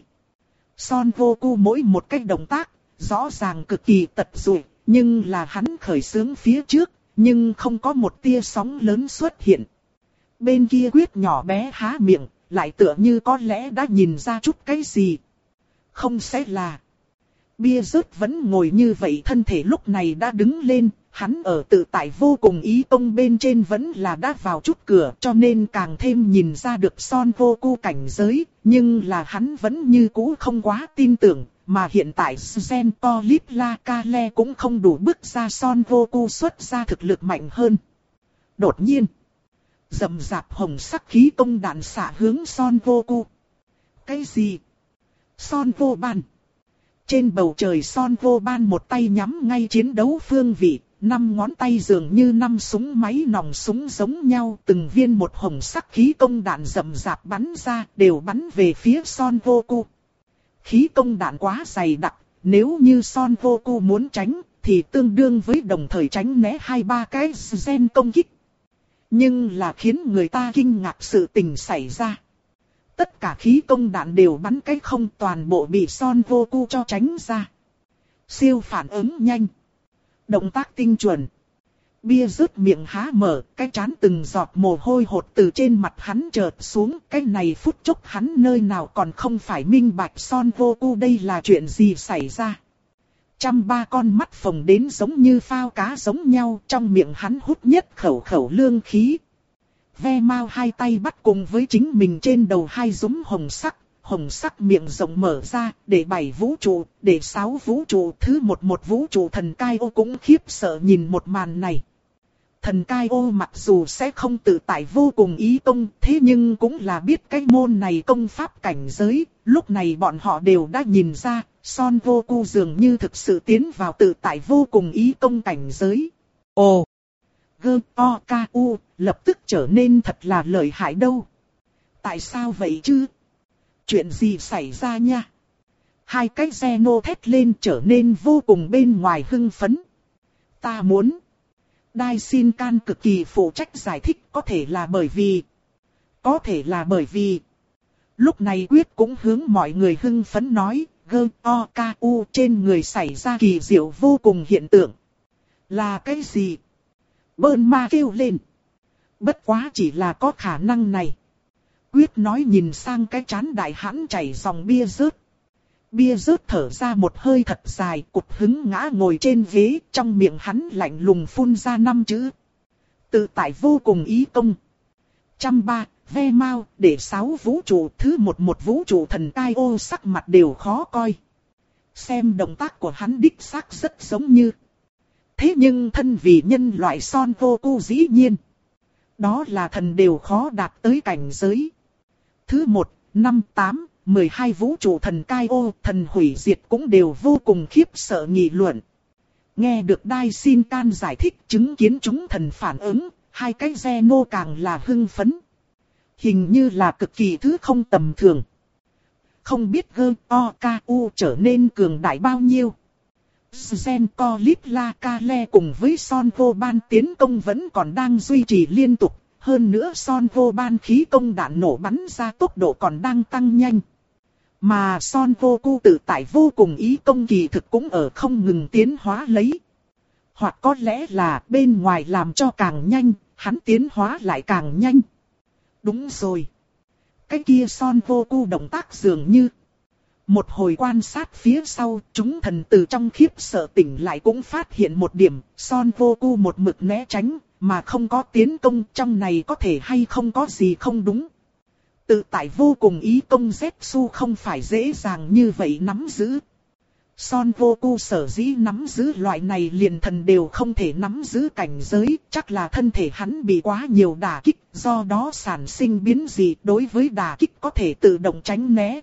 Son Goku mỗi một cách động tác, rõ ràng cực kỳ tật rụi, nhưng là hắn khởi xướng phía trước, nhưng không có một tia sóng lớn xuất hiện. Bên kia Quyết nhỏ bé há miệng, lại tựa như có lẽ đã nhìn ra chút cái gì. Không sẽ là... Bia rớt vẫn ngồi như vậy, thân thể lúc này đã đứng lên, hắn ở tự tại vô cùng ý tông bên trên vẫn là đã vào chút cửa, cho nên càng thêm nhìn ra được Son Goku cảnh giới, nhưng là hắn vẫn như cũ không quá tin tưởng, mà hiện tại Zen Caulifla Ca Le cũng không đủ bước ra Son Goku xuất ra thực lực mạnh hơn. Đột nhiên, rầm rạp hồng sắc khí công đạn xạ hướng Son Goku. Cái gì? Son Vô Ban. Trên bầu trời Son Vô Ban một tay nhắm ngay chiến đấu phương vị, năm ngón tay dường như năm súng máy nòng súng giống nhau, từng viên một hồng sắc khí công đạn rầm rạp bắn ra, đều bắn về phía Son Goku. Khí công đạn quá dày đặc, nếu như Son Goku muốn tránh, thì tương đương với đồng thời tránh né hai ba cái gen công kích. Nhưng là khiến người ta kinh ngạc sự tình xảy ra. Tất cả khí công đạn đều bắn cái không, toàn bộ bị Son Goku cho tránh ra. Siêu phản ứng nhanh. Động tác tinh chuẩn. Bia rớt miệng há mở, cái trán từng giọt mồ hôi hột từ trên mặt hắn chợt xuống. Cái này phút chốc hắn nơi nào còn không phải minh bạch Son Goku đây là chuyện gì xảy ra. Trăm ba con mắt phồng đến giống như phao cá giống nhau, trong miệng hắn hút nhất khẩu khẩu lương khí. Ve Mao hai tay bắt cùng với chính mình trên đầu hai dúm hồng sắc, hồng sắc miệng rộng mở ra, để bảy vũ trụ, để sáu vũ trụ, thứ một một vũ trụ thần cai ô cũng khiếp sợ nhìn một màn này. Thần cai ô mặc dù sẽ không tự tại vô cùng ý công, thế nhưng cũng là biết cái môn này công pháp cảnh giới, lúc này bọn họ đều đã nhìn ra, Son Goku dường như thực sự tiến vào tự tại vô cùng ý công cảnh giới. Ồ! Gơ O K U lập tức trở nên thật là lợi hại đâu. Tại sao vậy chứ? Chuyện gì xảy ra nha? Hai cái Zeno thét lên trở nên vô cùng bên ngoài hưng phấn. Ta muốn. Dai Shin Can cực kỳ phụ trách giải thích, có thể là bởi vì. Có thể là bởi vì. Lúc này Quyết cũng hướng mọi người hưng phấn nói, Gơ O K U trên người xảy ra kỳ diệu vô cùng hiện tượng. Là cái gì? Bơn ma kêu lên. Bất quá chỉ là có khả năng này. Quyết nói nhìn sang cái chán đại hãn chảy dòng bia rớt. bia rớt thở ra một hơi thật dài, cụt hứng ngã ngồi trên ghế, trong miệng hắn lạnh lùng phun ra năm chữ. Tự tại vô cùng ý công. Trăm ba, ve mau, để sáu vũ trụ, thứ một một vũ trụ thần cai ô sắc mặt đều khó coi. Xem động tác của hắn đích xác rất giống như. Thế nhưng thân vì nhân loại Son Goku dĩ nhiên. Đó là thần đều khó đạt tới cảnh giới. Thứ một, năm, tám, mười hai vũ trụ thần cai ô, thần hủy diệt cũng đều vô cùng khiếp sợ nghị luận. Nghe được Dai Shinkan giải thích chứng kiến chúng thần phản ứng, hai cái Zeno càng là hưng phấn. Hình như là cực kỳ thứ không tầm thường. Không biết gơ o ca u trở nên cường đại bao nhiêu. Zen co lip la ca le cùng với Son Goban tiến công vẫn còn đang duy trì liên tục. Hơn nữa Son Goban khí công đạn nổ bắn ra tốc độ còn đang tăng nhanh. Mà Son Goku tự tại vô cùng ý công kỳ thực cũng ở không ngừng tiến hóa lấy. Hoặc có lẽ là bên ngoài làm cho càng nhanh, hắn tiến hóa lại càng nhanh. Đúng rồi. Cái kia Son Goku động tác dường như. Một hồi quan sát phía sau, chúng thần từ trong khiếp sợ tỉnh lại cũng phát hiện một điểm, Son Goku một mực né tránh, mà không có tiến công, trong này có thể hay không có gì không đúng. Tự tại vô cùng ý công Zetsu không phải dễ dàng như vậy nắm giữ. Son Goku sở dĩ nắm giữ loại này liền thần đều không thể nắm giữ cảnh giới, chắc là thân thể hắn bị quá nhiều đả kích, do đó sản sinh biến dị đối với đả kích có thể tự động tránh né.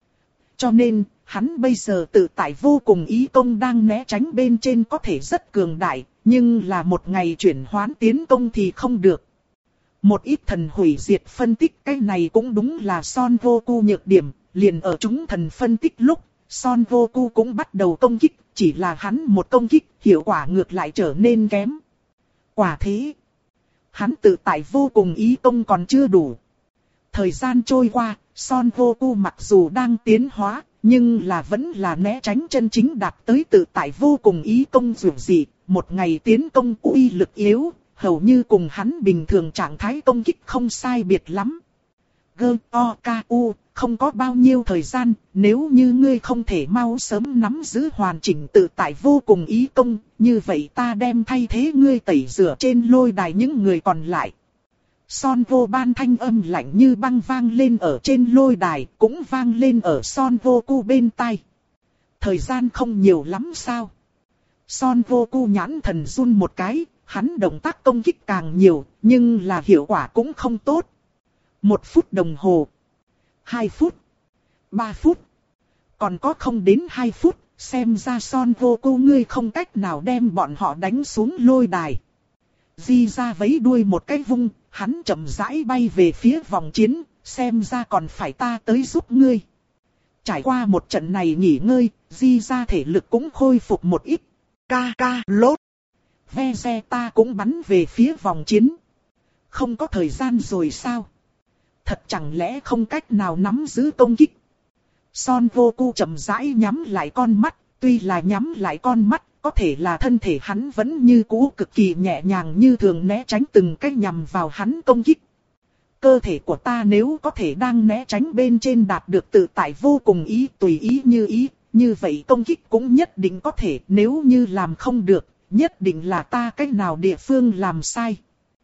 Cho nên, hắn bây giờ tự tại vô cùng ý công đang né tránh bên trên có thể rất cường đại, nhưng là một ngày chuyển hoán tiến công thì không được. Một ít thần hủy diệt phân tích cái này cũng đúng là Son Goku nhược điểm, liền ở chúng thần phân tích lúc, Son Goku cũng bắt đầu công kích, chỉ là hắn một công kích, hiệu quả ngược lại trở nên kém. Quả thế, hắn tự tại vô cùng ý công còn chưa đủ. Thời gian trôi qua, Son Goku mặc dù đang tiến hóa, nhưng là vẫn là né tránh chân chính đạt tới tự tại vô cùng ý công dù gì, một ngày tiến công uy lực yếu, hầu như cùng hắn bình thường trạng thái công kích không sai biệt lắm. Gơ, o, ca, u, không có bao nhiêu thời gian, nếu như ngươi không thể mau sớm nắm giữ hoàn chỉnh tự tại vô cùng ý công, như vậy ta đem thay thế ngươi tẩy rửa trên lôi đài những người còn lại. Son Goban thanh âm lạnh như băng vang lên ở trên lôi đài, cũng vang lên ở Son Goku bên tai. Thời gian không nhiều lắm sao? Son Goku nhãn thần run một cái, hắn động tác công kích càng nhiều, nhưng là hiệu quả cũng không tốt. Một phút đồng hồ, hai phút, ba phút, còn có không đến hai phút, xem ra Son Goku ngươi không cách nào đem bọn họ đánh xuống lôi đài. Di ra vẫy đuôi một cái vung, hắn chậm rãi bay về phía vòng chiến, xem ra còn phải ta tới giúp ngươi. Trải qua một trận này nghỉ ngơi, Di ra thể lực cũng khôi phục một ít. Ca ca lốt. Vegeta cũng bắn về phía vòng chiến. Không có thời gian rồi sao? Thật chẳng lẽ không cách nào nắm giữ công kích? Son Goku chậm rãi nhắm lại con mắt, tuy là nhắm lại con mắt, có thể là thân thể hắn vẫn như cũ cực kỳ nhẹ nhàng như thường né tránh từng cái nhằm vào hắn công kích. Cơ thể của ta nếu có thể đang né tránh bên trên đạt được tự tại vô cùng ý tùy ý như ý, như vậy công kích cũng nhất định có thể, nếu như làm không được, nhất định là ta cách nào địa phương làm sai.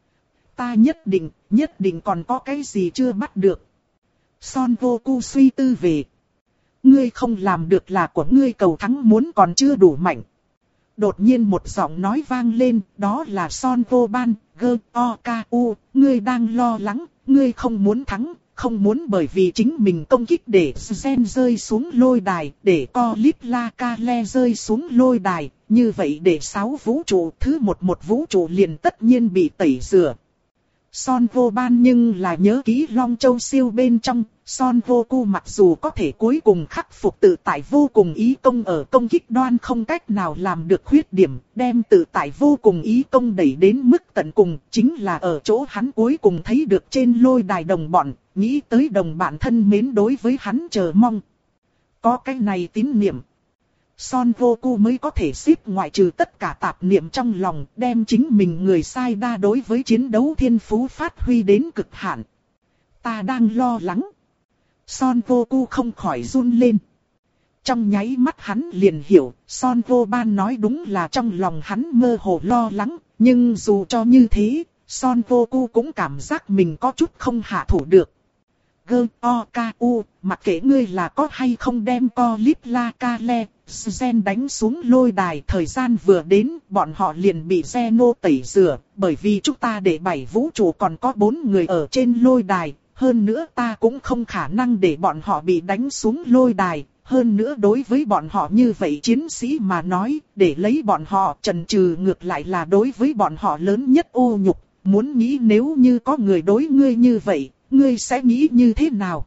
Ta nhất định, nhất định còn có cái gì chưa bắt được. Son Goku suy tư về. Ngươi không làm được là của ngươi cầu thắng muốn còn chưa đủ mạnh. Đột nhiên một giọng nói vang lên, đó là Son Goban, gơ, o, ca, u, ngươi đang lo lắng, ngươi không muốn thắng, không muốn bởi vì chính mình công kích để Zen rơi xuống lôi đài, để co lip la ca le rơi xuống lôi đài, như vậy để sáu vũ trụ, thứ một một vũ trụ liền tất nhiên bị tẩy rửa. Son Goban nhưng là nhớ kỹ Long Châu siêu bên trong, Son Goku mặc dù có thể cuối cùng khắc phục tự tại vô cùng ý công ở công kích đoan không cách nào làm được khuyết điểm, đem tự tại vô cùng ý công đẩy đến mức tận cùng, chính là ở chỗ hắn cuối cùng thấy được trên lôi đài đồng bọn, nghĩ tới đồng bạn thân mến đối với hắn chờ mong. Có cái này tín niệm, Son Goku mới có thể xếp ngoại trừ tất cả tạp niệm trong lòng, đem chính mình người sai đa đối với chiến đấu thiên phú phát huy đến cực hạn. Ta đang lo lắng. Son Goku không khỏi run lên. Trong nháy mắt hắn liền hiểu, Son Vô Ban nói đúng là trong lòng hắn mơ hồ lo lắng, nhưng dù cho như thế, Son Vô Cu cũng cảm giác mình có chút không hạ thủ được. Gơ, o, ca, u, mặc kệ ngươi là có hay không đem co líp la ca le, Gen đánh xuống lôi đài. Thời gian vừa đến, bọn họ liền bị Zeno tẩy rửa, bởi vì chúng ta để bảy vũ trụ còn có bốn người ở trên lôi đài. Hơn nữa ta cũng không khả năng để bọn họ bị đánh xuống lôi đài. Hơn nữa đối với bọn họ như vậy chiến sĩ mà nói, để lấy bọn họ chần chừ ngược lại là đối với bọn họ lớn nhất ô nhục. Muốn nghĩ nếu như có người đối ngươi như vậy, ngươi sẽ nghĩ như thế nào?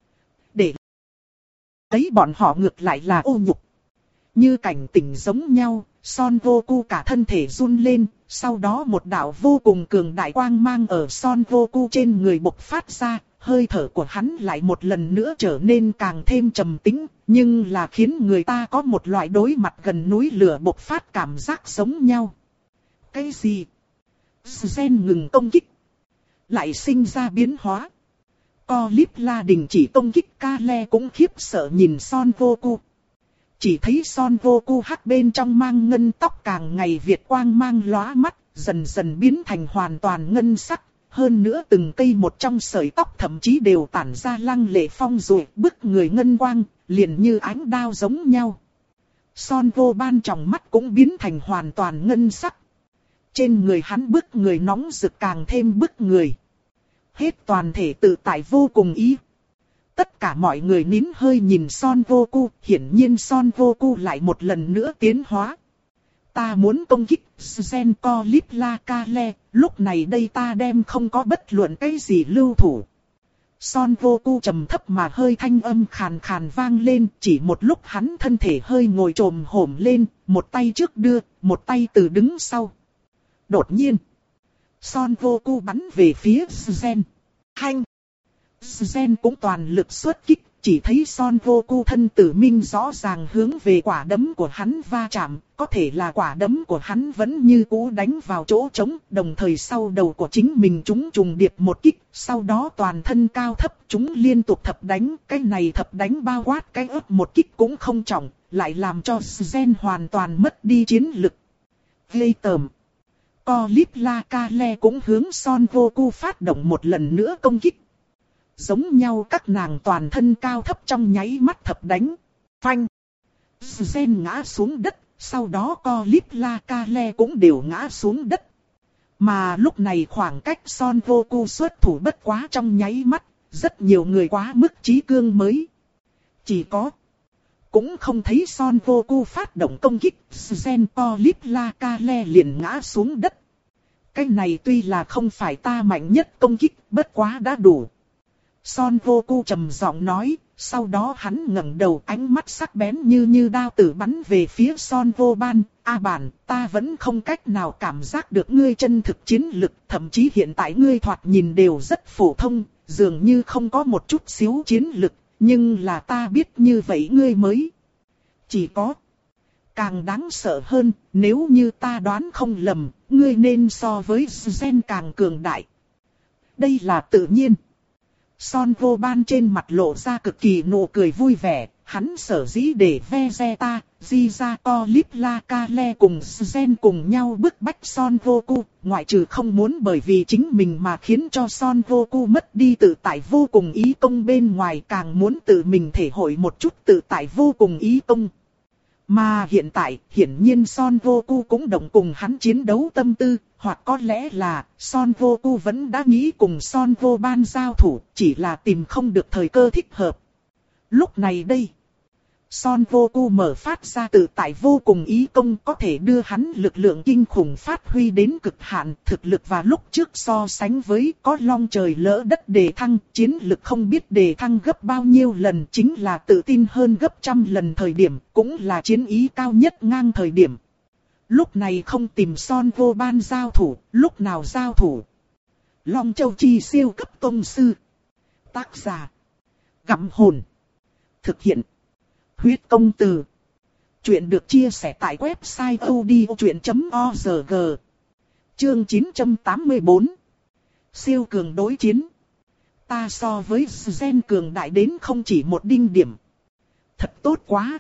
Để lấy bọn họ ngược lại là ô nhục. Như cảnh tỉnh giống nhau, Son Vô Cu cả thân thể run lên, sau đó một đạo vô cùng cường đại quang mang ở Son Vô Cu trên người bộc phát ra, hơi thở của hắn lại một lần nữa trở nên càng thêm trầm tĩnh, nhưng là khiến người ta có một loại đối mặt gần núi lửa bộc phát cảm giác giống nhau. Cái gì? Gen ngừng công kích, lại sinh ra biến hóa. Co líp la đình chỉ công kích, ca le cũng khiếp sợ nhìn Son Vô Cu. Chỉ thấy Son Vô Cu hắc bên trong mang ngân tóc càng ngày việt quang mang lóa mắt, dần dần biến thành hoàn toàn ngân sắc. Hơn nữa từng cây một trong sợi tóc thậm chí đều tản ra lăng lệ phong rồi bức người ngân quang, liền như ánh đao giống nhau. Son Vô Ban trong mắt cũng biến thành hoàn toàn ngân sắc. Trên người hắn bức người nóng rực càng thêm bức người. Hết toàn thể tự tại vô cùng ý. Tất cả mọi người nín hơi nhìn Son Vô Cu, hiển nhiên Son Vô Cu lại một lần nữa tiến hóa. Ta muốn công kích Gen co líp la ca le, lúc này đây ta đem không có bất luận cái gì lưu thủ. Son Vô Cu trầm thấp mà hơi thanh âm khàn khàn vang lên, chỉ một lúc hắn thân thể hơi ngồi trồm hổm lên, một tay trước đưa, một tay từ đứng sau. Đột nhiên, Son Vô Cu bắn về phía Gen. Hanh! Gen cũng toàn lực xuất kích, chỉ thấy Son Vô Cu thân tử minh rõ ràng hướng về quả đấm của hắn va chạm, có thể là quả đấm của hắn vẫn như cũ đánh vào chỗ trống, đồng thời sau đầu của chính mình chúng trùng điệp một kích, sau đó toàn thân cao thấp chúng liên tục thập đánh, cái này thập đánh bao quát cái ớt một kích cũng không trọng, lại làm cho Gen hoàn toàn mất đi chiến lực. Ghê tởm! Co líp la ca le cũng hướng Son Vô Cu phát động một lần nữa công kích. Giống nhau các nàng toàn thân cao thấp trong nháy mắt thập đánh. Phanh. Gen ngã xuống đất, sau đó co líp la ca le cũng đều ngã xuống đất. Mà lúc này khoảng cách Son Vô Cu xuất thủ bất quá trong nháy mắt, rất nhiều người quá mức trí cương mới. Chỉ có. Cũng không thấy Son Vô Cu phát động công kích, Gen co líp la ca le liền ngã xuống đất. Cái này tuy là không phải ta mạnh nhất công kích, bất quá đã đủ. Son Vô Cu trầm giọng nói, sau đó hắn ngẩng đầu ánh mắt sắc bén như như đao tử bắn về phía Son Vô Ban. A bản, ta vẫn không cách nào cảm giác được ngươi chân thực chiến lực, thậm chí hiện tại ngươi thoạt nhìn đều rất phổ thông, dường như không có một chút xíu chiến lực, nhưng là ta biết như vậy ngươi mới. Chỉ có càng đáng sợ hơn, nếu như ta đoán không lầm, ngươi nên so với Gen càng cường đại. Đây là tự nhiên. Son Vô Ban trên mặt lộ ra cực kỳ nụ cười vui vẻ, hắn sở dĩ để Vegeta, Giza, Co líp la ca le cùng Gen cùng nhau bức bách Son Vô Cu, ngoại trừ không muốn bởi vì chính mình mà khiến cho Son Vô Cu mất đi tự tại vô cùng ý công bên ngoài, càng muốn tự mình thể hội một chút tự tại vô cùng ý công. Mà hiện tại, hiển nhiên Son Vô Cu cũng đồng cùng hắn chiến đấu tâm tư, hoặc có lẽ là Son Vô Cu vẫn đã nghĩ cùng Son Vô Ban giao thủ, chỉ là tìm không được thời cơ thích hợp. Lúc này đây, Son Vô Cu mở phát ra tự tại vô cùng ý công có thể đưa hắn lực lượng kinh khủng phát huy đến cực hạn, thực lực và lúc trước so sánh với có long trời lỡ đất đề thăng, chiến lực không biết đề thăng gấp bao nhiêu lần, chính là tự tin hơn gấp trăm lần thời điểm, cũng là chiến ý cao nhất ngang thời điểm. Lúc này không tìm Son Vô Ban giao thủ, lúc nào giao thủ? Long Châu Chi siêu cấp tông sư. Tác giả: Gặm Hồn. Thực hiện: Huyết Công Từ. Chuyện được chia sẻ tại website odchuyện chấm org. Chương chín trăm tám mươi bốn. Siêu cường đối chiến. Ta so với Gen cường đại đến không chỉ một đinh điểm. thật tốt quá.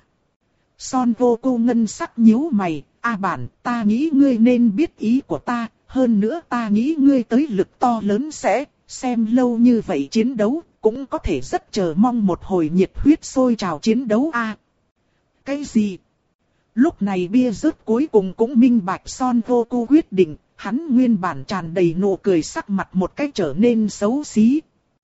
Son vô cu ngân sắc nhíu mày, A bản, ta nghĩ ngươi nên biết ý của ta, hơn nữa ta nghĩ ngươi tới lực to lớn sẽ, xem lâu như vậy chiến đấu, cũng có thể rất chờ mong một hồi nhiệt huyết sôi trào chiến đấu a. Cái gì? Lúc này bia rớt cuối cùng cũng minh bạch Son vô cu quyết định, hắn nguyên bản tràn đầy nụ cười sắc mặt một cách trở nên xấu xí.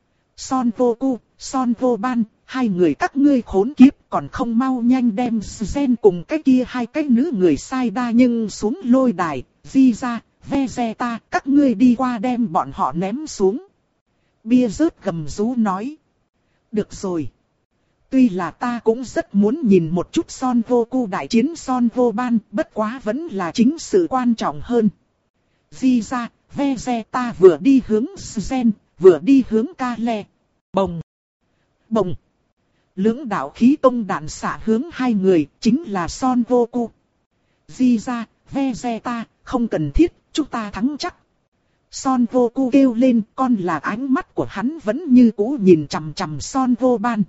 Son vô cu, Son vô ban, hai người các ngươi khốn kiếp còn không mau nhanh đem Gen cùng cái kia hai cái nữ người sai đa nhưng xuống lôi đài, di ra, ve xe ta, các ngươi đi qua đem bọn họ ném xuống. Bia rớt gầm rú nói. Được rồi. Tuy là ta cũng rất muốn nhìn một chút Son vô cu đại chiến Son vô ban, bất quá vẫn là chính sự quan trọng hơn. Di ra, ve xe ta vừa đi hướng Gen, vừa đi hướng ca le. Bồng. Bồng. Lưỡng đạo khí công đạn xạ hướng hai người, chính là Son vô cu. Di ra, ve xe ta, không cần thiết, chúng ta thắng chắc. Son vô cu kêu lên, con là ánh mắt của hắn vẫn như cũ nhìn chằm chằm Son vô ban.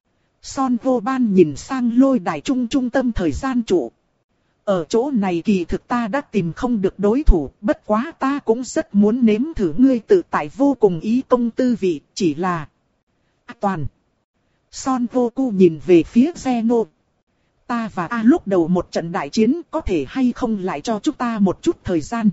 Son vô ban nhìn sang lôi đài trung trung tâm thời gian trụ. Ở chỗ này kỳ thực ta đã tìm không được đối thủ, bất quá ta cũng rất muốn nếm thử ngươi tự tại vô cùng ý công tư vị, chỉ là... À, toàn. Son vô cu nhìn về phía Zeno. Ta và A lúc đầu một trận đại chiến có thể hay không lại cho chúng ta một chút thời gian.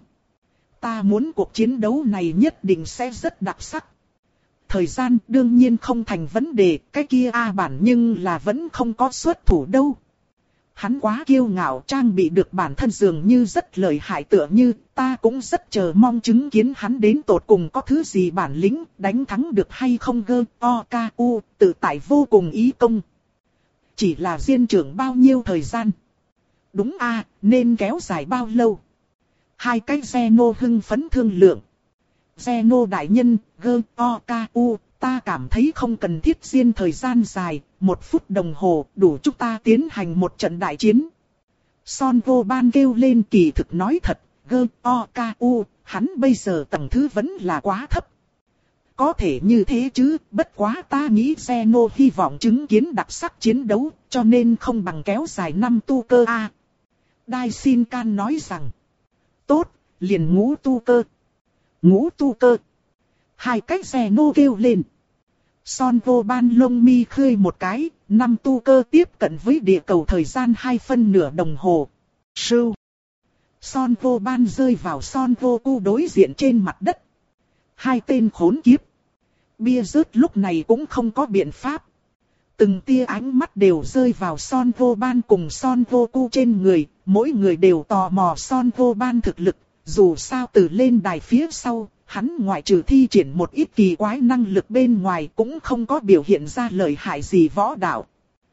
Ta muốn cuộc chiến đấu này nhất định sẽ rất đặc sắc. Thời gian đương nhiên không thành vấn đề, cái kia A bản nhưng là vẫn không có xuất thủ đâu. Hắn quá kiêu ngạo, trang bị được bản thân dường như rất lợi hại, tựa như ta cũng rất chờ mong chứng kiến hắn đến tột cùng có thứ gì bản lĩnh, đánh thắng được hay không gơ, o, ca, u, tự tại vô cùng ý công. Chỉ là diên trưởng bao nhiêu thời gian? Đúng a, nên kéo dài bao lâu? Hai cái Zeno hưng phấn thương lượng. Zeno đại nhân, gơ, o, ca, u, ta cảm thấy không cần thiết diên thời gian dài, một phút đồng hồ đủ chúng ta tiến hành một trận đại chiến. Son vô ban kêu lên, kỳ thực nói thật, gơ, o, ca, u, hắn bây giờ tầng thứ vẫn là quá thấp. Có thể như thế chứ, bất quá ta nghĩ Zeno hy vọng chứng kiến đặc sắc chiến đấu, cho nên không bằng kéo dài năm tu cơ a. Đai Xin Can nói rằng, tốt, liền ngũ tu cơ. Ngũ tu cơ. Hai cái Zeno kêu lên. Son vô ban lông mi khơi một cái, năm tu cơ tiếp cận với địa cầu thời gian hai phân nửa đồng hồ. Sưu. Son vô ban rơi vào Son vô cu đối diện trên mặt đất. Hai tên khốn kiếp. Bia rớt lúc này cũng không có biện pháp. Từng tia ánh mắt đều rơi vào Son vô ban cùng Son vô cu trên người, mỗi người đều tò mò Son vô ban thực lực. Dù sao từ lên đài phía sau, hắn ngoại trừ thi triển một ít kỳ quái năng lực bên ngoài cũng không có biểu hiện ra lợi hại gì võ đạo.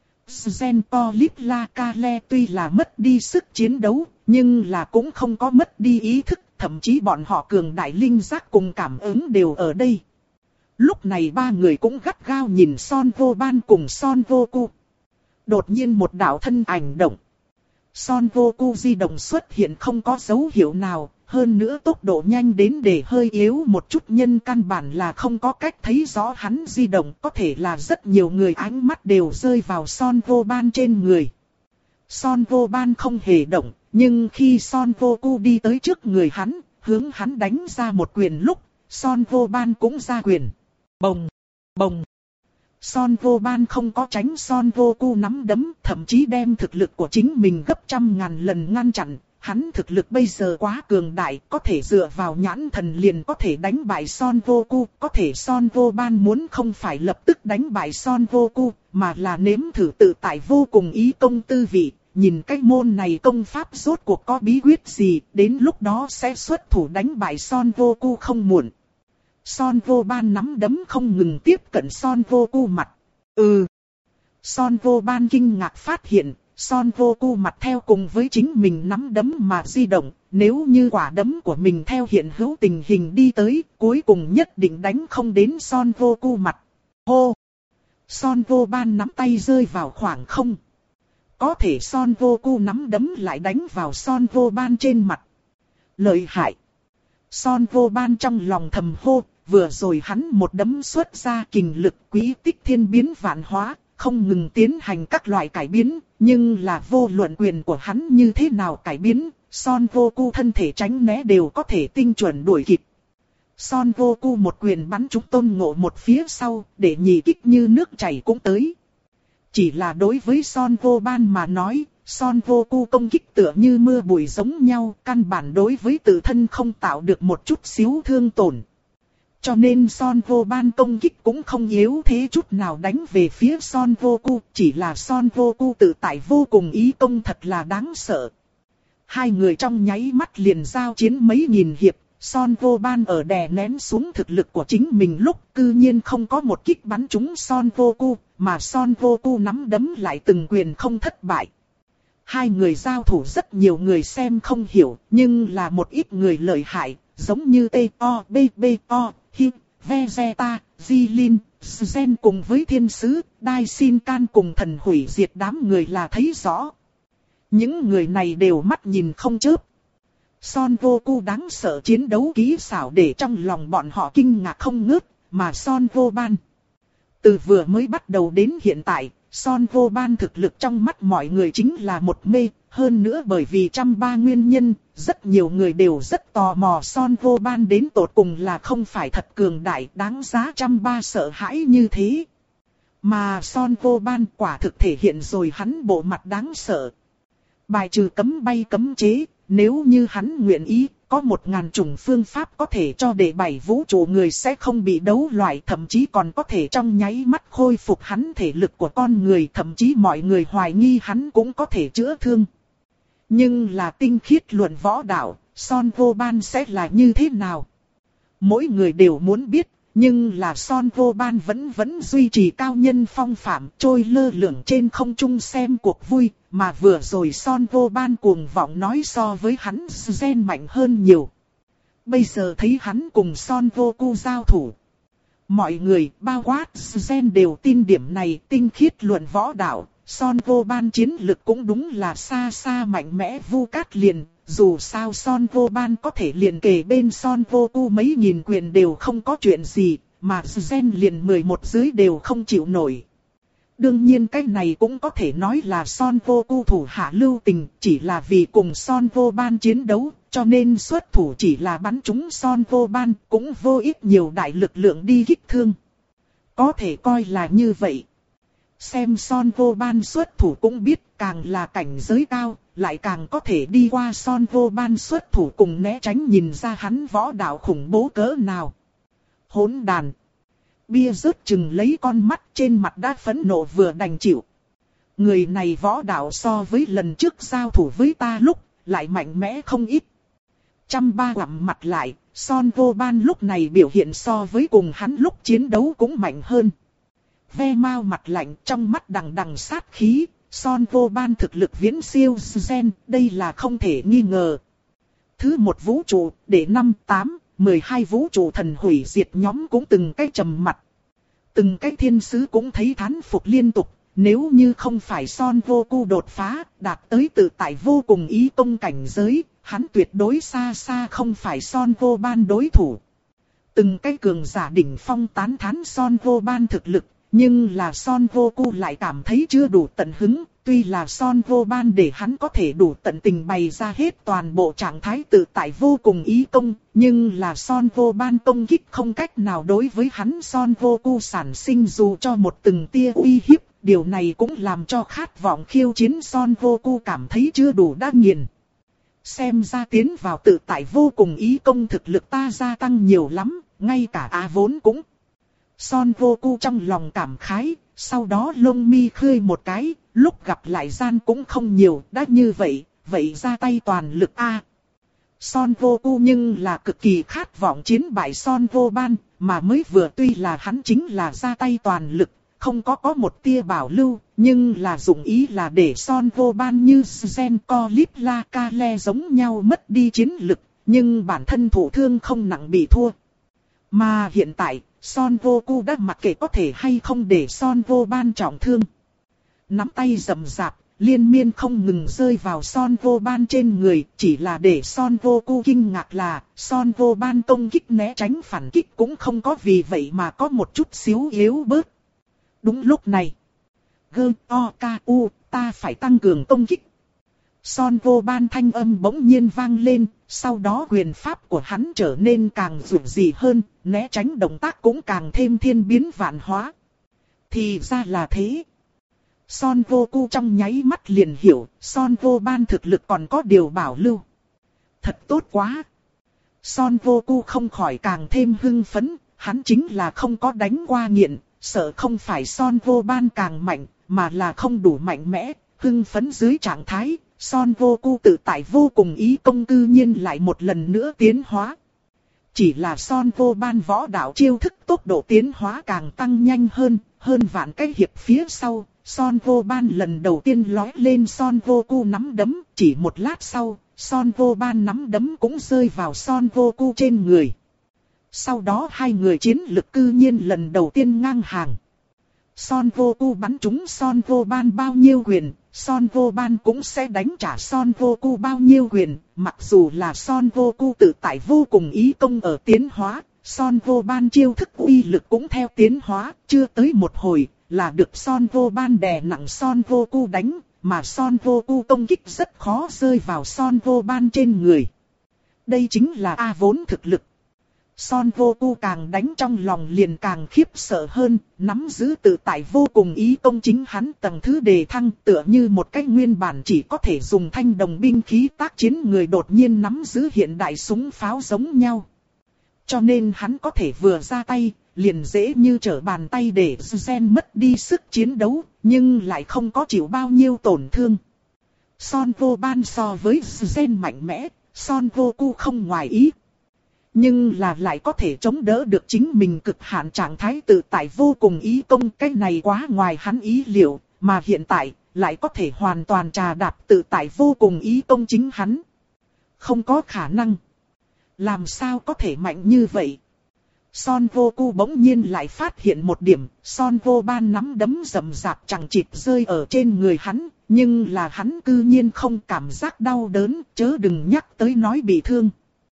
Gen Polip La Kale tuy là mất đi sức chiến đấu, nhưng là cũng không có mất đi ý thức, thậm chí bọn họ cường đại linh giác cùng cảm ứng đều ở đây. Lúc này ba người cũng gắt gao nhìn Son vô ban cùng Son vô cu. Đột nhiên một đạo thân ảnh động. Son vô cu di động xuất hiện không có dấu hiệu nào, hơn nữa tốc độ nhanh đến để hơi yếu một chút, nhân căn bản là không có cách thấy rõ hắn di động, có thể là rất nhiều người ánh mắt đều rơi vào Son vô ban trên người. Son vô ban không hề động, nhưng khi Son vô cu đi tới trước người hắn, hướng hắn đánh ra một quyền lúc, Son vô ban cũng ra quyền. Bồng, bồng. Son vô ban không có tránh Son vô cu nắm đấm, thậm chí đem thực lực của chính mình gấp trăm ngàn lần ngăn chặn. Hắn thực lực bây giờ quá cường đại, có thể dựa vào nhãn thần liền có thể đánh bại Son vô cu. Có thể Son vô ban muốn không phải lập tức đánh bại Son vô cu, mà là nếm thử tự tại vô cùng ý công tư vị. Nhìn cái môn này công pháp rốt cuộc có bí quyết gì, đến lúc đó sẽ xuất thủ đánh bại Son vô cu không muộn. Son vô ban nắm đấm không ngừng tiếp cận Son vô cu mặt. Ừ. Son vô ban kinh ngạc phát hiện, Son vô cu mặt theo cùng với chính mình nắm đấm mà di động. Nếu như quả đấm của mình theo hiện hữu tình hình đi tới, cuối cùng nhất định đánh không đến Son vô cu mặt. Hô. Son vô ban nắm tay rơi vào khoảng không. Có thể Son vô cu nắm đấm lại đánh vào Son vô ban trên mặt. Lợi hại. Son vô ban trong lòng thầm hô, vừa rồi hắn một đấm xuất ra kình lực quý tích thiên biến vạn hóa, không ngừng tiến hành các loại cải biến, nhưng là vô luận quyền của hắn như thế nào cải biến, Son Goku thân thể tránh né đều có thể tinh chuẩn đuổi kịp. Son Goku một quyền bắn trúng Tôn Ngộ một phía sau, để nhị kích như nước chảy cũng tới. Chỉ là đối với Son Goban mà nói, Son Goku công kích tựa như mưa bụi giống nhau, căn bản đối với tự thân không tạo được một chút xíu thương tổn. Cho nên Son Goban công kích cũng không yếu thế chút nào đánh về phía Son Goku, chỉ là Son Goku tự tại vô cùng ý công thật là đáng sợ. Hai người trong nháy mắt liền giao chiến mấy nghìn hiệp, Son Goban ở đè nén xuống thực lực của chính mình lúc cư nhiên không có một kích bắn trúng Son Goku, mà Son Goku nắm đấm lại từng quyền không thất bại. Hai người giao thủ rất nhiều người xem không hiểu, nhưng là một ít người lợi hại, giống như T O B B O, Hi, Vegeta, Jilin, Zen cùng với thiên sứ, Dai Shinkan cùng thần hủy diệt đám người là thấy rõ. Những người này đều mắt nhìn không chớp. Son Goku đáng sợ chiến đấu kỹ xảo để trong lòng bọn họ kinh ngạc không ngớt, mà Son Goban từ vừa mới bắt đầu đến hiện tại, Son Goban thực lực trong mắt mọi người chính là một mê, hơn nữa bởi vì trăm ba nguyên nhân, rất nhiều người đều rất tò mò Son Goban đến tột cùng là không phải thật cường đại đáng giá trăm ba sợ hãi như thế. Mà Son Goban quả thực thể hiện rồi hắn bộ mặt đáng sợ. Bài trừ cấm bay cấm chế, nếu như hắn nguyện ý, có một ngàn chủng phương pháp có thể cho để bảy vũ trụ người sẽ không bị đấu loại, thậm chí còn có thể trong nháy mắt khôi phục hắn thể lực của con người, thậm chí mọi người hoài nghi hắn cũng có thể chữa thương. Nhưng là tinh khiết luận võ đạo, Son Goban sẽ là như thế nào? Mỗi người đều muốn biết, nhưng là Son Goban vẫn vẫn duy trì cao nhân phong phạm, trôi lơ lửng trên không trung xem cuộc vui, mà vừa rồi Son Goban cuồng vọng nói so với hắn gen mạnh hơn nhiều. Bây giờ thấy hắn cùng Son Goku giao thủ, mọi người bao quát gen đều tin điểm này, tinh khiết luận võ đạo, Son Goban chiến lực cũng đúng là xa xa mạnh mẽ Vu Cát liền. Dù sao Son Goban có thể liền kề bên Son Goku mấy nghìn quyền đều không có chuyện gì, mà gen liền mười một dưới đều không chịu nổi. Đương nhiên cái này cũng có thể nói là Son Goku thủ hạ lưu tình, chỉ là vì cùng Son Goban chiến đấu, cho nên xuất thủ chỉ là bắn trúng Son Goban, cũng vô ích nhiều đại lực lượng đi kích thương. Có thể coi là như vậy. Xem Son Goban xuất thủ cũng biết càng là cảnh giới cao, lại càng có thể đi qua Son Goban xuất thủ cùng né tránh nhìn ra hắn võ đạo khủng bố cỡ nào. Hỗn đàn. Bia rớt chừng lấy con mắt trên mặt đã phẫn nộ vừa đành chịu. Người này võ đạo so với lần trước giao thủ với ta lúc, lại mạnh mẽ không ít. Trăm ba quặm mặt lại, Son Goban lúc này biểu hiện so với cùng hắn lúc chiến đấu cũng mạnh hơn. Ve mau mặt lạnh trong mắt đằng đằng sát khí, Son Goban thực lực viễn siêu gen, đây là không thể nghi ngờ. Thứ một vũ trụ, để năm, tám, mười hai vũ trụ thần hủy diệt nhóm cũng từng cái trầm mặt. Từng cái thiên sứ cũng thấy thán phục liên tục, nếu như không phải Son Goku đột phá, đạt tới tự tại vô cùng ý công cảnh giới, hắn tuyệt đối xa xa không phải Son Goban đối thủ. Từng cái cường giả đỉnh phong tán thán Son Goban thực lực. Nhưng là Son Goku lại cảm thấy chưa đủ tận hứng, tuy là Son Goban để hắn có thể đủ tận tình bày ra hết toàn bộ trạng thái tự tại vô cùng ý công, nhưng là Son Goban công kích không cách nào đối với hắn Son Goku sản sinh dù cho một từng tia uy hiếp, điều này cũng làm cho khát vọng khiêu chiến Son Goku cảm thấy chưa đủ đã nghiền. Xem ra tiến vào tự tại vô cùng ý công thực lực ta gia tăng nhiều lắm, ngay cả A vốn cũng. Son Goku trong lòng cảm khái, sau đó lông mi khơi một cái, lúc gặp lại gian cũng không nhiều, đã như vậy, vậy ra tay toàn lực a. Son Goku nhưng là cực kỳ khát vọng chiến bại Son Goban, mà mới vừa tuy là hắn chính là ra tay toàn lực, không có có một tia bảo lưu, nhưng là dụng ý là để Son Goban như Gen Caulifla Kale giống nhau mất đi chiến lực, nhưng bản thân thụ thương không nặng bị thua. Mà hiện tại, Son Goku đã mặc kệ có thể hay không để Son Goban trọng thương. Nắm tay rầm rạp, liên miên không ngừng rơi vào Son Goban trên người, chỉ là để Son Goku kinh ngạc là, Son Goban công kích né tránh phản kích cũng không có vì vậy mà có một chút xíu yếu bớt. Đúng lúc này, gơ, o, ca, u, ta phải tăng cường công kích. Son vô ban thanh âm bỗng nhiên vang lên, sau đó quyền pháp của hắn trở nên càng dữ dị hơn, né tránh động tác cũng càng thêm thiên biến vạn hóa. Thì ra là thế. Son vô cu trong nháy mắt liền hiểu, Son vô ban thực lực còn có điều bảo lưu. Thật tốt quá. Son vô cu không khỏi càng thêm hưng phấn, hắn chính là không có đánh qua nghiện, sợ không phải Son vô ban càng mạnh, mà là không đủ mạnh mẽ, hưng phấn dưới trạng thái. Son vô cu tự tại vô cùng ý công cư nhiên lại một lần nữa tiến hóa. Chỉ là Son vô ban võ đạo chiêu thức tốc độ tiến hóa càng tăng nhanh hơn, hơn vạn cái hiệp phía sau, Son vô ban lần đầu tiên lói lên Son vô cu nắm đấm, chỉ một lát sau, Son vô ban nắm đấm cũng rơi vào Son vô cu trên người. Sau đó hai người chiến lực cư nhiên lần đầu tiên ngang hàng. Son vô cu bắn trúng Son vô ban bao nhiêu quyền, Son vô ban cũng sẽ đánh trả Son vô cu bao nhiêu quyền, mặc dù là Son vô cu tự tại vô cùng ý công ở tiến hóa, Son vô ban chiêu thức uy lực cũng theo tiến hóa, chưa tới một hồi, là được Son vô ban đè nặng Son vô cu đánh, mà Son vô cu công kích rất khó rơi vào Son vô ban trên người. Đây chính là A vốn thực lực. Son vô cu càng đánh trong lòng liền càng khiếp sợ hơn, nắm giữ tự tại vô cùng ý công chính hắn tầng thứ đề thăng tựa như một cách nguyên bản chỉ có thể dùng thanh đồng binh khí tác chiến người đột nhiên nắm giữ hiện đại súng pháo giống nhau. Cho nên hắn có thể vừa ra tay, liền dễ như trở bàn tay để Gen mất đi sức chiến đấu, nhưng lại không có chịu bao nhiêu tổn thương. Son vô ban so với Gen mạnh mẽ, Son vô cu không ngoài ý. Nhưng là lại có thể chống đỡ được chính mình cực hạn trạng thái tự tại vô cùng ý công, cái này quá ngoài hắn ý liệu, mà hiện tại lại có thể hoàn toàn trà đạp tự tại vô cùng ý công chính hắn. Không có khả năng. Làm sao có thể mạnh như vậy? Son vô cu bỗng nhiên lại phát hiện một điểm, Son vô ban nắm đấm rầm rạp chẳng chịt rơi ở trên người hắn, nhưng là hắn cư nhiên không cảm giác đau đớn, chớ đừng nhắc tới nói bị thương.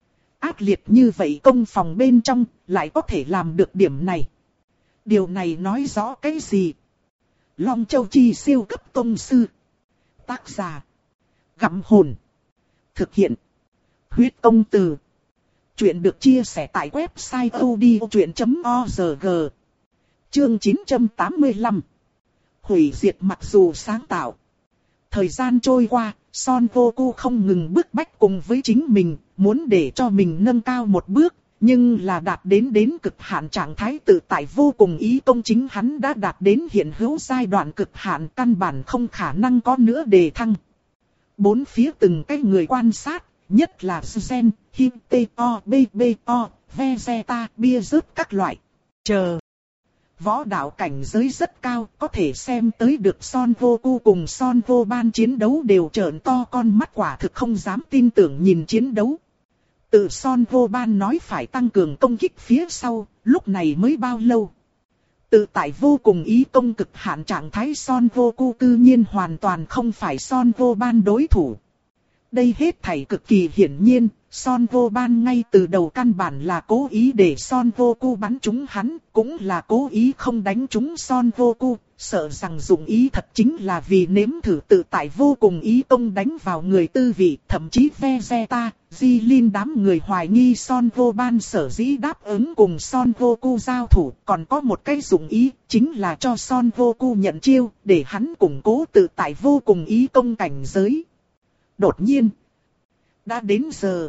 Ác liệt như vậy công phòng bên trong, lại có thể làm được điểm này. Điều này nói rõ cái gì? Long Châu Chi siêu cấp tông sư. Tác giả: Gặm Hồn. Thực hiện: Huyết Công Từ. Chuyện được chia sẻ tại website odchuyện chấm org. Chương chín trăm tám mươi lăm. Hủy diệt mặc dù sáng tạo. Thời gian trôi qua, Son vô cu không ngừng bức bách cùng với chính mình, muốn để cho mình nâng cao một bước, nhưng là đạt đến đến cực hạn trạng thái tự tại vô cùng ý công chính hắn đã đạt đến hiện hữu giai đoạn cực hạn, căn bản không khả năng có nữa đề thăng. Bốn phía từng cái người quan sát, nhất là Gen, Hito, Bbo, Vegeta, bia rớt các loại. Chờ. Võ đạo cảnh giới rất cao, có thể xem tới được Son vô cu cùng Son vô ban chiến đấu đều trợn to con mắt, quả thực không dám tin tưởng nhìn chiến đấu. Tự Son vô ban nói phải tăng cường công kích phía sau, lúc này mới bao lâu. Tự tại vô cùng ý công cực hạn trạng thái Son vô cu cư nhiên hoàn toàn không phải Son vô ban đối thủ. Đây hết thảy cực kỳ hiển nhiên, Son vô ban ngay từ đầu căn bản là cố ý để Son vô cu bắn trúng hắn, cũng là cố ý không đánh trúng Son vô cu, sợ rằng dụng ý thật chính là vì nếm thử tự tại vô cùng ý công đánh vào người tư vị, thậm chí Vegeta, Jilin đám người hoài nghi Son vô ban sở dĩ đáp ứng cùng Son vô cu giao thủ, còn có một cái dụng ý, chính là cho Son vô cu nhận chiêu, để hắn củng cố tự tại vô cùng ý công cảnh giới. Đột nhiên, đã đến giờ.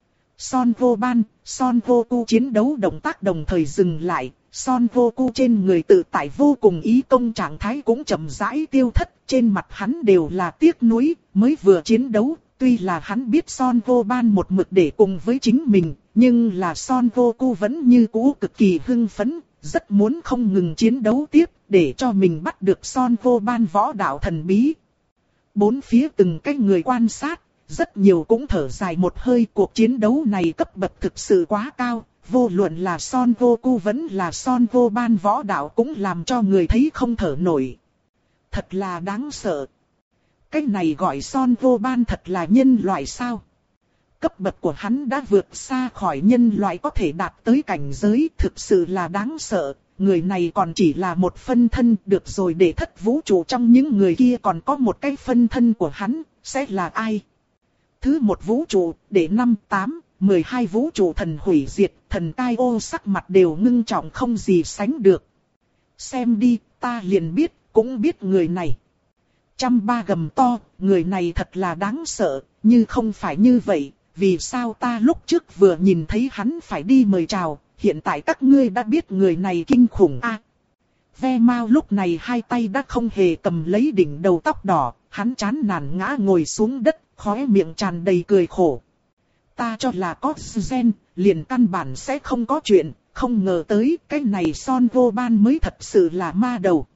Son vô ban, Son vô cu chiến đấu động tác đồng thời dừng lại, Son vô cu trên người tự tại vô cùng ý công trạng thái cũng chậm rãi tiêu thất, trên mặt hắn đều là tiếc nuối, mới vừa chiến đấu, tuy là hắn biết Son vô ban một mực để cùng với chính mình, nhưng là Son vô cu vẫn như cũ cực kỳ hưng phấn, rất muốn không ngừng chiến đấu tiếp, để cho mình bắt được Son vô ban võ đạo thần bí. Bốn phía từng cái người quan sát, rất nhiều cũng thở dài một hơi, cuộc chiến đấu này cấp bậc thực sự quá cao, vô luận là Son vô cu vẫn là Son vô ban võ đạo cũng làm cho người thấy không thở nổi. Thật là đáng sợ. Cái này gọi Son vô ban thật là nhân loại sao? Cấp bậc của hắn đã vượt xa khỏi nhân loại có thể đạt tới cảnh giới, thực sự là đáng sợ, người này còn chỉ là một phân thân, được rồi, để thất vũ trụ trong những người kia còn có một cái phân thân của hắn, sẽ là ai? Thứ một vũ trụ, để năm, tám, mười hai vũ trụ thần hủy diệt, thần cai ô sắc mặt đều ngưng trọng không gì sánh được. Xem đi, ta liền biết, cũng biết người này. Trăm ba gầm to, người này thật là đáng sợ, như không phải như vậy, vì sao ta lúc trước vừa nhìn thấy hắn phải đi mời chào, hiện tại các ngươi đã biết người này kinh khủng a. À, Ve Mao lúc này hai tay đã không hề cầm lấy đỉnh đầu tóc đỏ, hắn chán nản ngã ngồi xuống đất, khóe miệng tràn đầy cười khổ. Ta cho là có gen, liền căn bản sẽ không có chuyện, không ngờ tới cái này Son Vô Ban mới thật sự là ma đầu.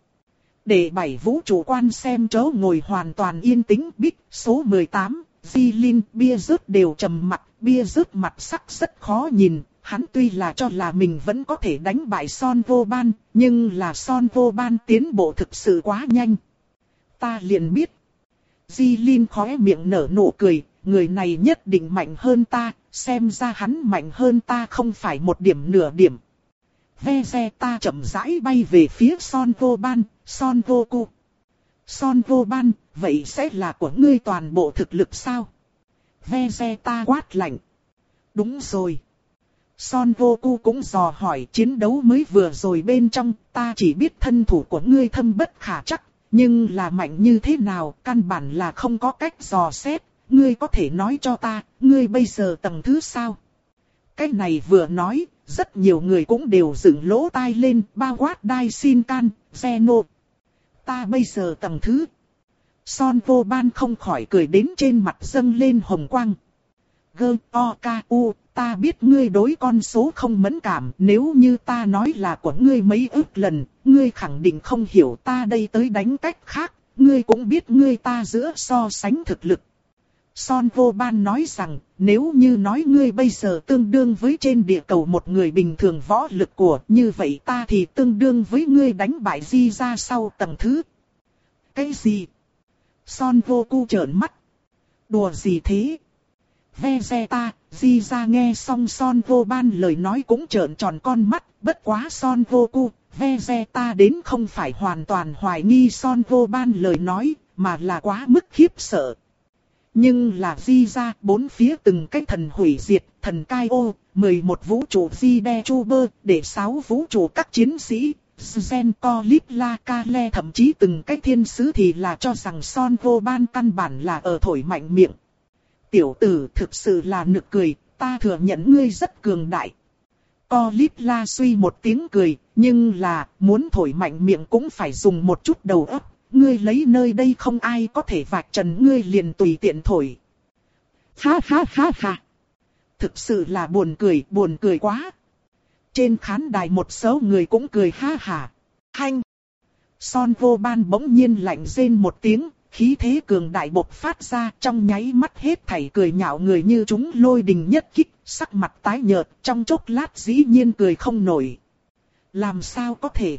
Để bảy vũ trụ quan xem chỗ ngồi hoàn toàn yên tĩnh. Bích số mười tám, Di Linh, bia rớt đều trầm mặt, bia rớt mặt sắc rất khó nhìn. Hắn tuy là cho là mình vẫn có thể đánh bại Son Vô Ban, nhưng là Son Vô Ban tiến bộ thực sự quá nhanh. Ta liền biết. Di Linh khóe miệng nở nụ cười, người này nhất định mạnh hơn ta, xem ra hắn mạnh hơn ta không phải một điểm nửa điểm. Ve xe ta chậm rãi bay về phía Son Vô Ban, Son Vô Cu. Son Vô Ban, vậy sẽ là của ngươi toàn bộ thực lực sao? Ve xe ta quát lạnh. Đúng rồi. Son Vô Cu cũng dò hỏi, chiến đấu mới vừa rồi bên trong, ta chỉ biết thân thủ của ngươi thâm bất khả trắc, nhưng là mạnh như thế nào, căn bản là không có cách dò xét, ngươi có thể nói cho ta, ngươi bây giờ tầng thứ sao? Cái này vừa nói, rất nhiều người cũng đều dựng lỗ tai lên, bao quát Đai Xin Can, Zeno. Ta bây giờ tầng thứ. Son Vô Ban không khỏi cười đến trên mặt dâng lên hồng quang. Gơ, o, ca, u, ta biết ngươi đối con số không mẫn cảm, nếu như ta nói là của ngươi mấy ức lần, ngươi khẳng định không hiểu, ta đây tới đánh cách khác, ngươi cũng biết ngươi ta giữa so sánh thực lực. Son Vô Ban nói rằng, nếu như nói ngươi bây giờ tương đương với trên địa cầu một người bình thường võ lực của, như vậy ta thì tương đương với ngươi đánh bại Di ra sau tầng thứ. Cái gì? Son Vô Cu trợn mắt. Đùa gì thế? Vegeta, Di ra nghe xong Son Vô Ban lời nói cũng trợn tròn con mắt, bất quá Son Vô Cu, Vegeta đến không phải hoàn toàn hoài nghi Son Vô Ban lời nói, mà là quá mức khiếp sợ. Nhưng là Di ra, bốn phía từng cái thần hủy diệt, thần cai ô, mười một vũ trụ Di Đe Chu Bơ, để sáu vũ trụ các chiến sĩ, Zen Co Lip La Ca Le, thậm chí từng cái thiên sứ thì là cho rằng Son Vô Ban căn bản là ở thổi mạnh miệng. Tiểu tử thực sự là nực cười, ta thừa nhận ngươi rất cường đại. Co Lip La suy một tiếng cười, nhưng là, muốn thổi mạnh miệng cũng phải dùng một chút đầu óc. Ngươi lấy nơi đây không ai có thể vạch trần ngươi liền tùy tiện thổi. Ha ha ha ha. Thực sự là buồn cười, buồn cười quá. Trên khán đài một số người cũng cười ha ha. Hanh. Son Vô Ban bỗng nhiên lạnh rên một tiếng, khí thế cường đại bộc phát ra, trong nháy mắt hết thảy cười nhạo người như chúng lôi đình nhất kích, sắc mặt tái nhợt, trong chốc lát dĩ nhiên cười không nổi. Làm sao có thể?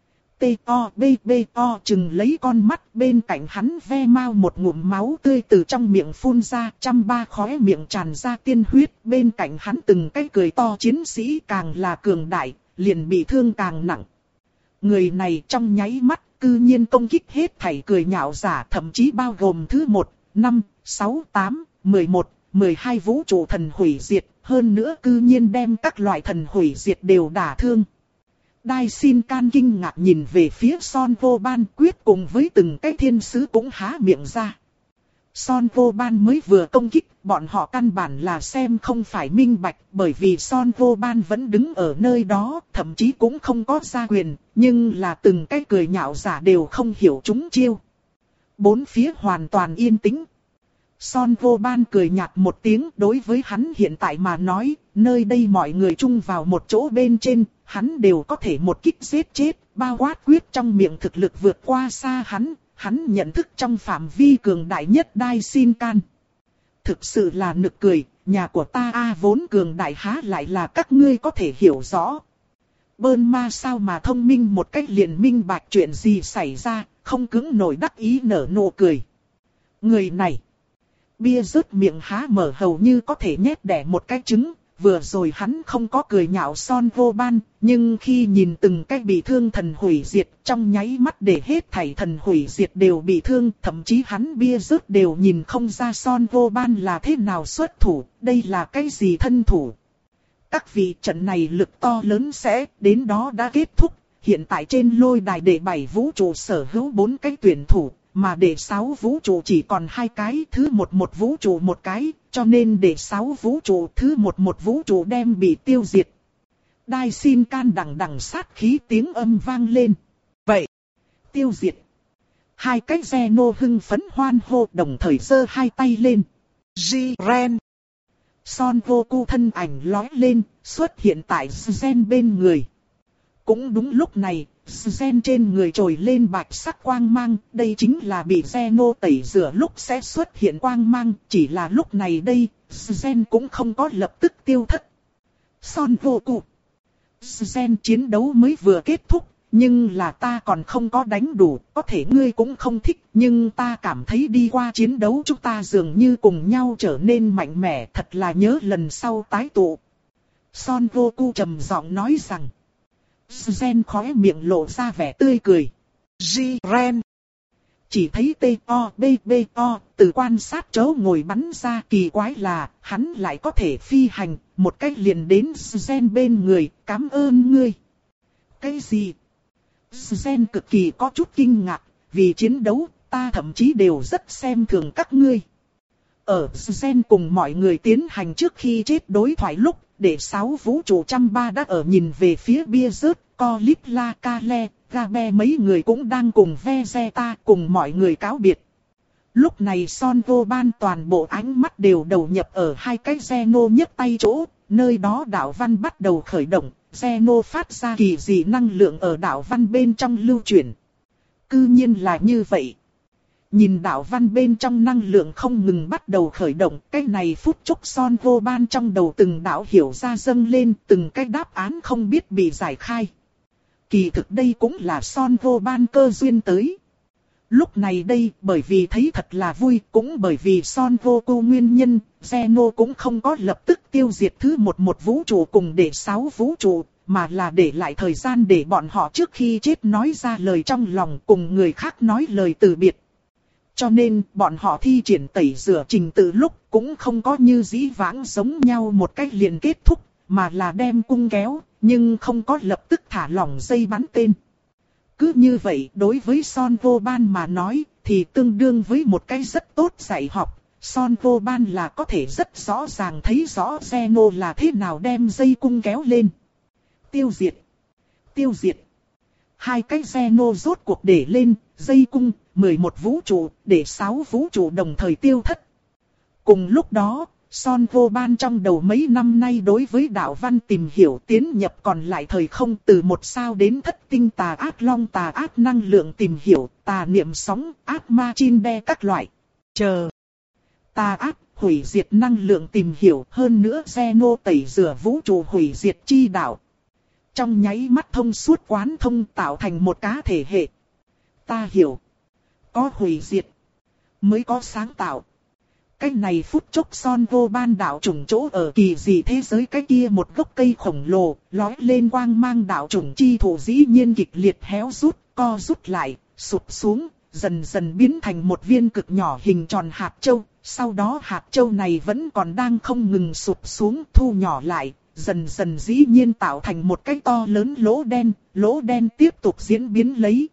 T-O-B-B-O chừng lấy con mắt, bên cạnh hắn Ve Mao một ngụm máu tươi từ trong miệng phun ra, trăm ba khóe miệng tràn ra tiên huyết, bên cạnh hắn từng cái cười to chiến sĩ càng là cường đại, liền bị thương càng nặng. Người này trong nháy mắt, cư nhiên công kích hết thảy cười nhạo giả, thậm chí bao gồm thứ một, năm, sáu, tám, mười một, mười hai vũ trụ thần hủy diệt, hơn nữa cư nhiên đem các loại thần hủy diệt đều đả thương. Đai Xin Can kinh ngạc nhìn về phía Son Vô Ban, quyết cùng với từng cái thiên sứ cũng há miệng ra. Son Vô Ban mới vừa công kích, bọn họ căn bản là xem không phải minh bạch, bởi vì Son Vô Ban vẫn đứng ở nơi đó, thậm chí cũng không có ra quyền, nhưng là từng cái cười nhạo giả đều không hiểu chúng chiêu. Bốn phía hoàn toàn yên tĩnh. Son Vô Ban cười nhạt một tiếng, đối với hắn hiện tại mà nói, nơi đây mọi người chung vào một chỗ bên trên, hắn đều có thể một kích giết chết, bao quát quyết trong miệng thực lực vượt qua xa hắn, hắn nhận thức trong phạm vi cường đại nhất Đai Xin Can. Thực sự là nực cười, nhà của ta a vốn cường đại há lại là các ngươi có thể hiểu rõ. Bơn ma sao mà thông minh một cách liền minh bạch chuyện gì xảy ra, không cứng nổi đắc ý nở nụ cười. Người này, bia rớt miệng há mở hầu như có thể nhét đẻ một cái trứng, vừa rồi hắn không có cười nhạo Son Vô Ban, nhưng khi nhìn từng cái bị thương thần hủy diệt, trong nháy mắt để hết thảy thần hủy diệt đều bị thương, thậm chí hắn bia rớt đều nhìn không ra Son Vô Ban là thế nào xuất thủ, đây là cái gì thân thủ. Các vị, trận này lực to lớn sẽ đến đó đã kết thúc, hiện tại trên lôi đài đệ bảy vũ trụ sở hữu bốn cái tuyển thủ. Mà đệ sáu vũ trụ chỉ còn hai cái, thứ một một vũ trụ một cái, cho nên đệ sáu vũ trụ thứ một một vũ trụ đem bị tiêu diệt. Đai xin can đằng đằng sát khí tiếng âm vang lên. Vậy, tiêu diệt. Hai cái Zeno hưng phấn hoan hô đồng thời giơ hai tay lên. Jiren. Son Goku thân ảnh lói lên, xuất hiện tại Zen bên người. Cũng đúng lúc này, Gen trên người trồi lên bạch sắc quang mang, đây chính là bị Zeno tẩy rửa lúc sẽ xuất hiện quang mang, chỉ là lúc này đây, Gen cũng không có lập tức tiêu thất. Son Goku. Gen chiến đấu mới vừa kết thúc, nhưng là ta còn không có đánh đủ, có thể ngươi cũng không thích, nhưng ta cảm thấy đi qua chiến đấu chúng ta dường như cùng nhau trở nên mạnh mẽ, thật là nhớ lần sau tái tụ. Son Goku trầm giọng nói rằng. Gen khóe miệng lộ ra vẻ tươi cười. Jiren. Chỉ thấy T-O-B-B-O từ quan sát chỗ ngồi bắn ra, kỳ quái là hắn lại có thể phi hành, một cách liền đến Gen bên người, cảm ơn ngươi. Cái gì? Gen cực kỳ có chút kinh ngạc, vì chiến đấu ta thậm chí đều rất xem thường các ngươi. Ở Gen cùng mọi người tiến hành trước khi chết đối thoại lúc, để sáu vũ trụ trăm ba đã ở nhìn về phía bia rớt, Caulifla, Kale, Gabe mấy người cũng đang cùng Vegeta cùng mọi người cáo biệt. Lúc này Son Goban toàn bộ ánh mắt đều đầu nhập ở hai cái Zeno nhấc tay chỗ, nơi đó đạo văn bắt đầu khởi động, Zeno phát ra kỳ dị năng lượng ở đạo văn bên trong lưu chuyển. Cư nhiên là như vậy. Nhìn đạo văn bên trong năng lượng không ngừng bắt đầu khởi động, cái này phút chốc Son Goban trong đầu từng đạo hiểu ra dâng lên, từng cái đáp án không biết bị giải khai. Kỳ thực đây cũng là Son Goban cơ duyên tới. Lúc này đây, bởi vì thấy thật là vui, cũng bởi vì Son Goku nguyên nhân, Zeno cũng không có lập tức tiêu diệt thứ một một vũ trụ cùng để sáu vũ trụ, mà là để lại thời gian để bọn họ trước khi chết nói ra lời trong lòng cùng người khác nói lời từ biệt. Cho nên, bọn họ thi triển tẩy rửa trình tự lúc cũng không có như dĩ vãng giống nhau một cách liền kết thúc, mà là đem cung kéo, nhưng không có lập tức thả lỏng dây bắn tên. Cứ như vậy, đối với Son Goban mà nói, thì tương đương với một cái rất tốt dạy học. Son Goban là có thể rất rõ ràng thấy rõ Zeno là thế nào đem dây cung kéo lên. Tiêu diệt. Tiêu diệt. Hai cái Zeno rốt cuộc để lên, dây cung, mười một vũ trụ, để sáu vũ trụ đồng thời tiêu thất. Cùng lúc đó, Son Goban trong đầu mấy năm nay đối với đạo văn tìm hiểu tiến nhập còn lại thời không từ một sao đến thất tinh tà ác long tà ác năng lượng tìm hiểu, tà niệm sóng, ác ma chin đe các loại. Chờ. Tà ác, hủy diệt năng lượng tìm hiểu hơn nữa Zeno tẩy rửa vũ trụ hủy diệt chi đạo. Trong nháy mắt thông suốt quán thông tạo thành một cá thể hệ. Ta hiểu. Có hủy diệt. Mới có sáng tạo. Cái này phút chốc Son Goban đạo chủng chỗ ở kỳ dị thế giới cái kia một gốc cây khổng lồ, lói lên quang mang đạo chủng chi thụ dĩ nhiên kịch liệt héo rút, co rút lại, sụp xuống, dần dần biến thành một viên cực nhỏ hình tròn hạt châu. Sau đó hạt châu này vẫn còn đang không ngừng sụp xuống, thu nhỏ lại, dần dần dĩ nhiên tạo thành một cái to lớn lỗ đen, lỗ đen tiếp tục diễn biến lấy.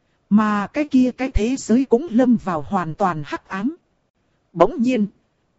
Mà cái kia cái thế giới cũng lâm vào hoàn toàn hắc ám. Bỗng nhiên,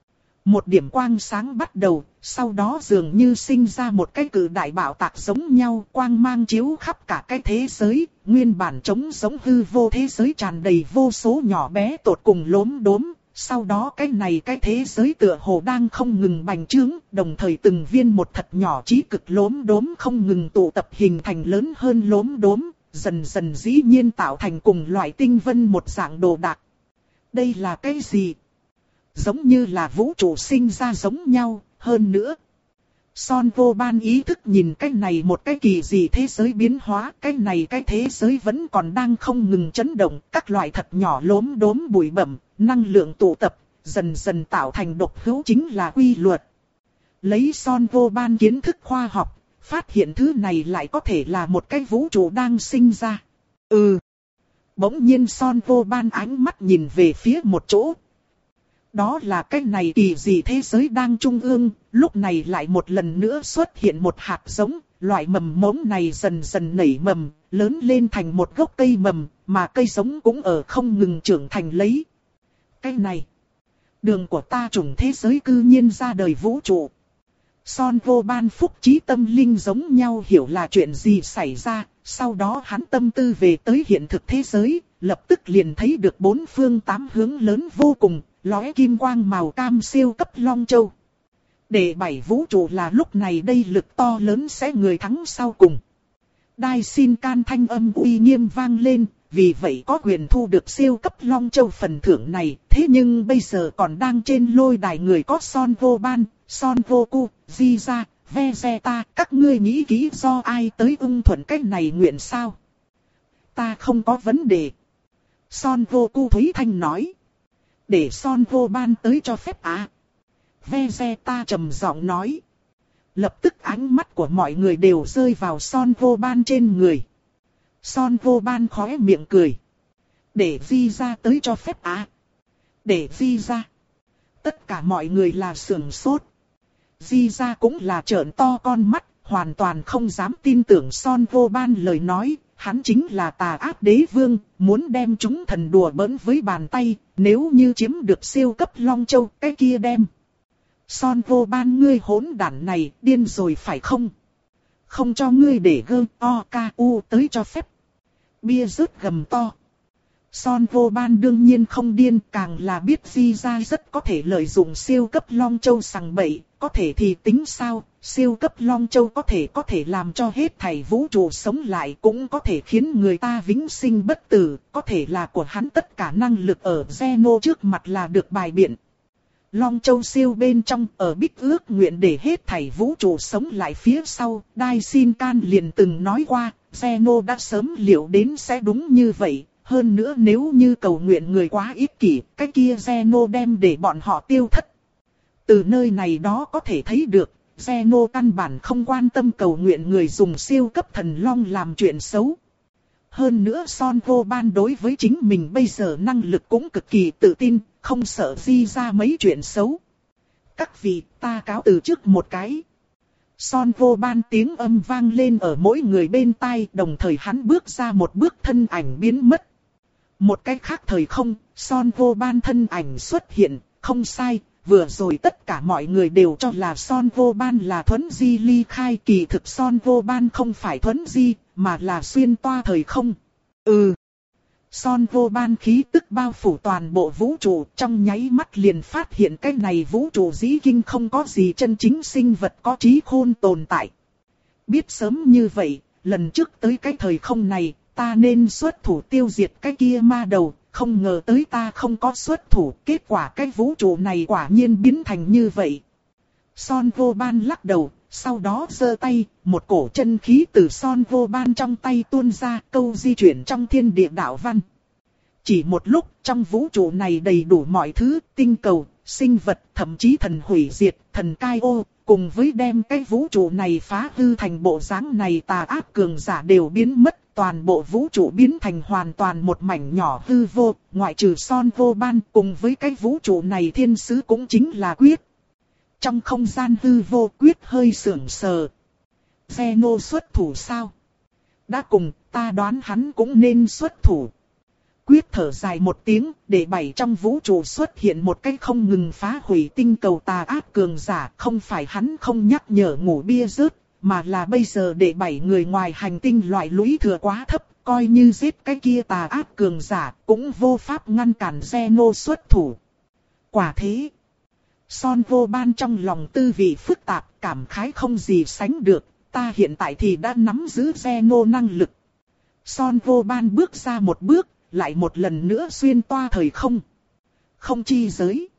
một điểm quang sáng bắt đầu, sau đó dường như sinh ra một cái cự đại bạo tạc giống nhau, quang mang chiếu khắp cả cái thế giới, nguyên bản trống giống hư vô thế giới tràn đầy vô số nhỏ bé tột cùng lốm đốm, sau đó cái này cái thế giới tựa hồ đang không ngừng bành trướng, đồng thời từng viên một thật nhỏ chí cực lốm đốm không ngừng tụ tập hình thành lớn hơn lốm đốm, dần dần dĩ nhiên tạo thành cùng loại tinh vân một dạng đồ đạc. Đây là cái gì? Giống như là vũ trụ sinh ra giống nhau, hơn nữa. Son Goban ý thức nhìn cái này một cái kỳ dị thế giới biến hóa, cái này cái thế giới vẫn còn đang không ngừng chấn động, các loại thật nhỏ lốm đốm bụi bẩm, năng lượng tụ tập, dần dần tạo thành độc hữu chính là quy luật. Lấy Son Vô Ban kiến thức khoa học, phát hiện thứ này lại có thể là một cái vũ trụ đang sinh ra. Ừ. Bỗng nhiên Son Vô Ban ánh mắt nhìn về phía một chỗ. Đó là cái này kỳ dị thế giới đang trung ương, lúc này lại một lần nữa xuất hiện một hạt giống, loại mầm mống này dần dần nảy mầm, lớn lên thành một gốc cây mầm, mà cây giống cũng ở không ngừng trưởng thành lấy. Cái này, đường của ta trùng thế giới cư nhiên ra đời vũ trụ. Son Vô Ban phúc trí tâm linh giống nhau hiểu là chuyện gì xảy ra, sau đó hắn tâm tư về tới hiện thực thế giới, lập tức liền thấy được bốn phương tám hướng lớn vô cùng, lóe kim quang màu cam siêu cấp Long Châu. Để bảy vũ trụ là lúc này đây lực to lớn sẽ người thắng sau cùng. Đai xin can thanh âm uy nghiêm vang lên, vì vậy có quyền thu được siêu cấp Long Châu phần thưởng này. Thế nhưng bây giờ còn đang trên lôi đài người có Son Vô Ban, Son Vô Cu, Di Gia, Vegeta. Các ngươi nghĩ kỹ do ai tới ưng thuận cách này nguyện sao? Ta không có vấn đề. Son Vô Cu Thúy Thanh nói. Để Son Vô Ban tới cho phép à? Vegeta trầm giọng nói. Lập tức ánh mắt của mọi người đều rơi vào Son Vô Ban trên người. Son Vô Ban khóe miệng cười. Để Di Gia tới cho phép à? Để Di Gia. Tất cả mọi người là sửng sốt. Di Gia cũng là trợn to con mắt, hoàn toàn không dám tin tưởng Son Vô Ban lời nói. Hắn chính là tà ác đế vương, muốn đem chúng thần đùa bỡn với bàn tay, nếu như chiếm được siêu cấp Long Châu, cái kia đem. Son Vô Ban ngươi hỗn đản này, điên rồi phải không? Không cho ngươi để gơ o ca u tới cho phép. Bia rớt gầm to. Son Vô Ban đương nhiên không điên, càng là biết Di Gia rất có thể lợi dụng siêu cấp Long Châu sằng bậy, có thể thì tính sao, siêu cấp Long Châu có thể có thể làm cho hết thảy vũ trụ sống lại, cũng có thể khiến người ta vĩnh sinh bất tử, có thể là của hắn tất cả năng lực ở Zeno trước mặt là được bài biện. Long Châu siêu bên trong, ở Bích ước nguyện để hết thảy vũ trụ sống lại phía sau, Đai Xin Can liền từng nói qua, Zeno đã sớm liệu đến sẽ đúng như vậy. Hơn nữa nếu như cầu nguyện người quá ích kỷ, cái kia Zeno đem để bọn họ tiêu thất. Từ nơi này đó có thể thấy được, Zeno căn bản không quan tâm cầu nguyện người dùng siêu cấp thần long làm chuyện xấu. Hơn nữa Son Vô Ban đối với chính mình bây giờ năng lực cũng cực kỳ tự tin, không sợ Di ra mấy chuyện xấu. Các vị, ta cáo từ trước một cái. Son Vô Ban tiếng âm vang lên ở mỗi người bên tai, đồng thời hắn bước ra một bước thân ảnh biến mất. Một cách khác thời không, Son Vô Ban thân ảnh xuất hiện, không sai, vừa rồi tất cả mọi người đều cho là Son Vô Ban là Thuấn Di ly khai, kỳ thực Son Vô Ban không phải Thuấn Di, mà là xuyên toa thời không. Ừ. Son Vô Ban khí tức bao phủ toàn bộ vũ trụ, trong nháy mắt liền phát hiện cái này vũ trụ dĩ kinh không có gì chân chính sinh vật có trí khôn tồn tại. Biết sớm như vậy, lần trước tới cái thời không này, ta nên xuất thủ tiêu diệt cái kia ma đầu, không ngờ tới ta không có xuất thủ, kết quả cái vũ trụ này quả nhiên biến thành như vậy. Son Vô Ban lắc đầu, sau đó giơ tay, một cổ chân khí từ Son Vô Ban trong tay tuôn ra, câu di chuyển trong thiên địa đạo văn. Chỉ một lúc, trong vũ trụ này đầy đủ mọi thứ, tinh cầu, sinh vật, thậm chí thần hủy diệt, thần cai ô, cùng với đem cái vũ trụ này phá hư thành bộ dáng này tà ác cường giả đều biến mất. Toàn bộ vũ trụ biến thành hoàn toàn một mảnh nhỏ hư vô, ngoại trừ Son Vô Ban, cùng với cái vũ trụ này thiên sứ cũng chính là Quyết. Trong không gian hư vô, Quyết hơi sưởng sờ. Zeno xuất thủ sao? Đã cùng, ta đoán hắn cũng nên xuất thủ. Quyết thở dài một tiếng, để bảy trong vũ trụ xuất hiện một cái không ngừng phá hủy tinh cầu tà ác cường giả, không phải hắn không nhắc nhở ngủ bia rớt. Mà là bây giờ để bảy người ngoài hành tinh loại lũy thừa quá thấp, coi như giết cái kia tà ác cường giả, cũng vô pháp ngăn cản Zeno xuất thủ. Quả thế, Son Vô Ban trong lòng tư vị phức tạp, cảm khái không gì sánh được, ta hiện tại thì đã nắm giữ Zeno năng lực. Son Vô Ban bước ra một bước, lại một lần nữa xuyên toa thời không. Không chi giới.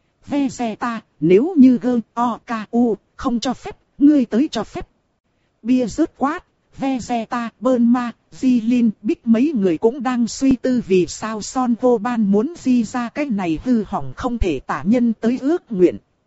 Vegeta, nếu như gơ, o, ca, u, không cho phép. Ngươi tới cho phép. Bia rớt quát, Vegeta, Bulma, Jilin, Bích mấy người cũng đang suy tư vì sao Son Vô Ban muốn di ra cái này hư hỏng không thể tả nhân tới ước nguyện.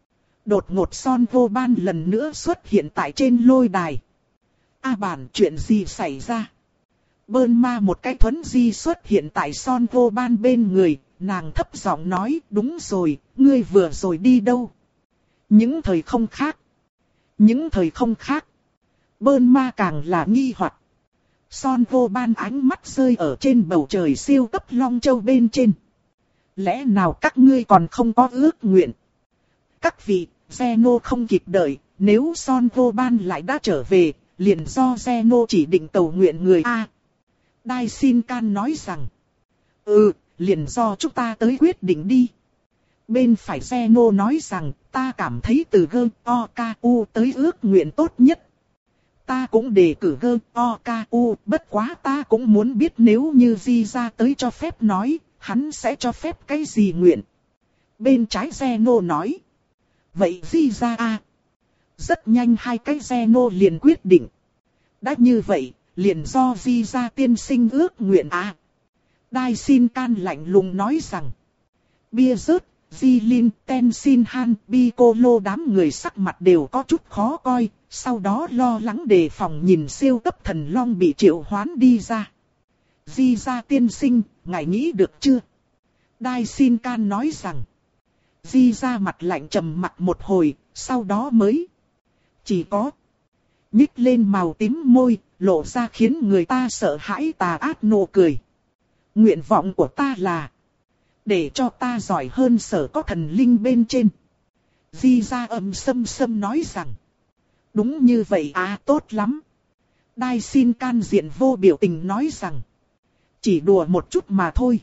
Đột ngột Son Vô Ban lần nữa xuất hiện tại trên lôi đài. A bản chuyện gì xảy ra? Bơn ma một cái thuấn di xuất hiện tại Son Vô Ban bên người, nàng thấp giọng nói, đúng rồi, ngươi vừa rồi đi đâu? Những thời không khác. Những thời không khác. Bơn ma càng là nghi hoặc. Son Vô Ban ánh mắt rơi ở trên bầu trời siêu cấp Long Châu bên trên. Lẽ nào các ngươi còn không có ước nguyện? Các vị, Zeno không kịp đợi, nếu Son Vô Ban lại đã trở về, liền do Zeno chỉ định cầu nguyện người A. Đai Xin Can nói rằng, ừ, liền do chúng ta tới quyết định đi. Bên phải Zeno nói rằng, ta cảm thấy từ G, O, K, U tới ước nguyện tốt nhất. Ta cũng đề cử G, O, K, U, bất quá ta cũng muốn biết nếu như Di ra tới cho phép nói, hắn sẽ cho phép cái gì nguyện. Bên trái Zeno nói, vậy Di ra A. Rất nhanh hai cái Zeno liền quyết định. Đã như vậy, liền do Di ra tiên sinh ước nguyện A. Đai Xin Can lạnh lùng nói rằng, bia rớt, Di Lin, Ten Xin Han, Piccolo đám người sắc mặt đều có chút khó coi, sau đó lo lắng đề phòng nhìn siêu cấp thần long bị triệu hoán đi ra. Di ra tiên sinh, ngài nghĩ được chưa? Đai Xin Can nói rằng, Di ra mặt lạnh trầm mặt một hồi, sau đó mới chỉ có nhích lên màu tím môi, lộ ra khiến người ta sợ hãi tà ác nụ cười. Nguyện vọng của ta là để cho ta giỏi hơn sở có thần linh bên trên. Di ra âm sâm sâm nói rằng, đúng như vậy à, tốt lắm. Đai Xin Can diện vô biểu tình nói rằng, chỉ đùa một chút mà thôi.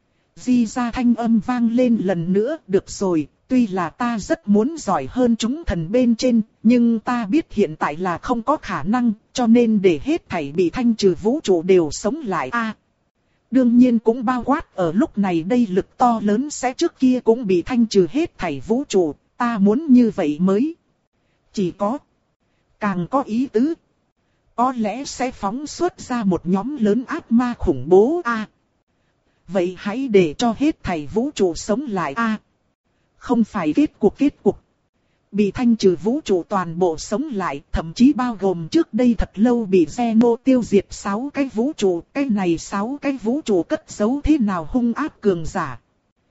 Di ra thanh âm vang lên lần nữa, được rồi, tuy là ta rất muốn giỏi hơn chúng thần bên trên, nhưng ta biết hiện tại là không có khả năng, cho nên để hết thảy bị thanh trừ vũ trụ đều sống lại a. À, đương nhiên cũng bao quát ở lúc này đây lực to lớn sẽ trước kia cũng bị thanh trừ hết thảy vũ trụ, ta muốn như vậy mới chỉ có càng có ý tứ. Có lẽ sẽ phóng xuất ra một nhóm lớn ác ma khủng bố a. À, vậy hãy để cho hết thảy vũ trụ sống lại a. À, không phải kết cục kết cục. Bị thanh trừ vũ trụ toàn bộ sống lại, thậm chí bao gồm trước đây thật lâu bị Zeno tiêu diệt sáu cái vũ trụ, cái này sáu cái vũ trụ cất giấu thế nào hung ác cường giả.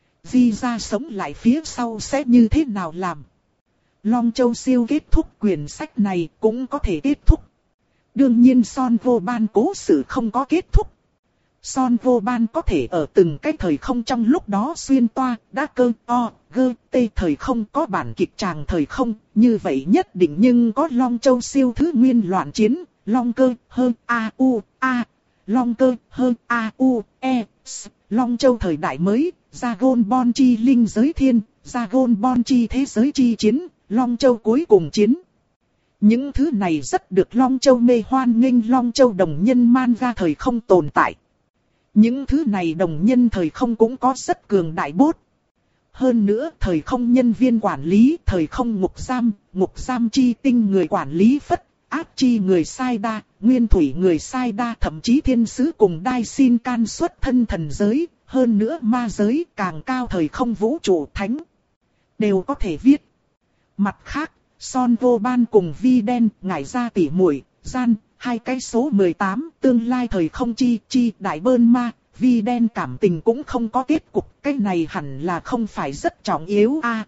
Di ra sống lại phía sau sẽ như thế nào làm? Long Châu siêu kết thúc quyển sách này cũng có thể kết thúc. Đương nhiên Son Vô Ban cố sự không có kết thúc. Son Vô Ban có thể ở từng cái thời không trong lúc đó xuyên toa, đã cơ, o, gơ, tê thời không có bản kịch tràng thời không, như vậy nhất định nhưng có Long Châu siêu thứ nguyên loạn chiến, Long cơ, hơn, a, u, a, Long cơ, hơn, a, u, e, s, Long Châu thời đại mới, Dragon Ball chi linh giới thiên, Dragon Ball chi thế giới chi chiến, Long Châu cuối cùng chiến. Những thứ này rất được Long Châu mê hoan nghênh. Long Châu đồng nhân manga thời không tồn tại. Những thứ này đồng nhân thời không cũng có rất cường đại bốt. Hơn nữa thời không nhân viên quản lý, thời không ngục giam, ngục giam chi tinh người quản lý phất, ác chi người sai đa, nguyên thủy người sai đa, thậm chí thiên sứ cùng Đai Xin Can xuất thân thần giới, hơn nữa ma giới càng cao thời không vũ trụ thánh. Đều có thể viết. Mặt khác, Son Vô Ban cùng Vi Đen, ngải ra tỉ muội, gian, hai cái số mười tám, tương lai thời không chi, chi, đại bơn ma, Vi Đen cảm tình cũng không có kết cục, cái này hẳn là không phải rất trọng yếu a. À,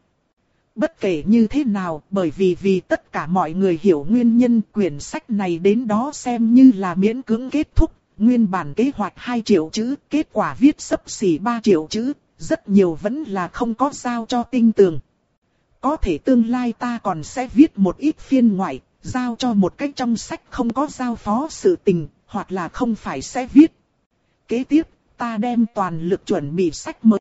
bất kể như thế nào, bởi vì vì tất cả mọi người hiểu nguyên nhân, quyển sách này đến đó xem như là miễn cưỡng kết thúc, nguyên bản kế hoạch hai triệu chữ, kết quả viết xấp xỉ ba triệu chữ, rất nhiều vẫn là không có giao cho tinh tường. Có thể tương lai ta còn sẽ viết một ít phiên ngoại, giao cho một cách trong sách không có giao phó sự tình, hoặc là không phải sẽ viết. Kế tiếp, ta đem toàn lực chuẩn bị sách mới.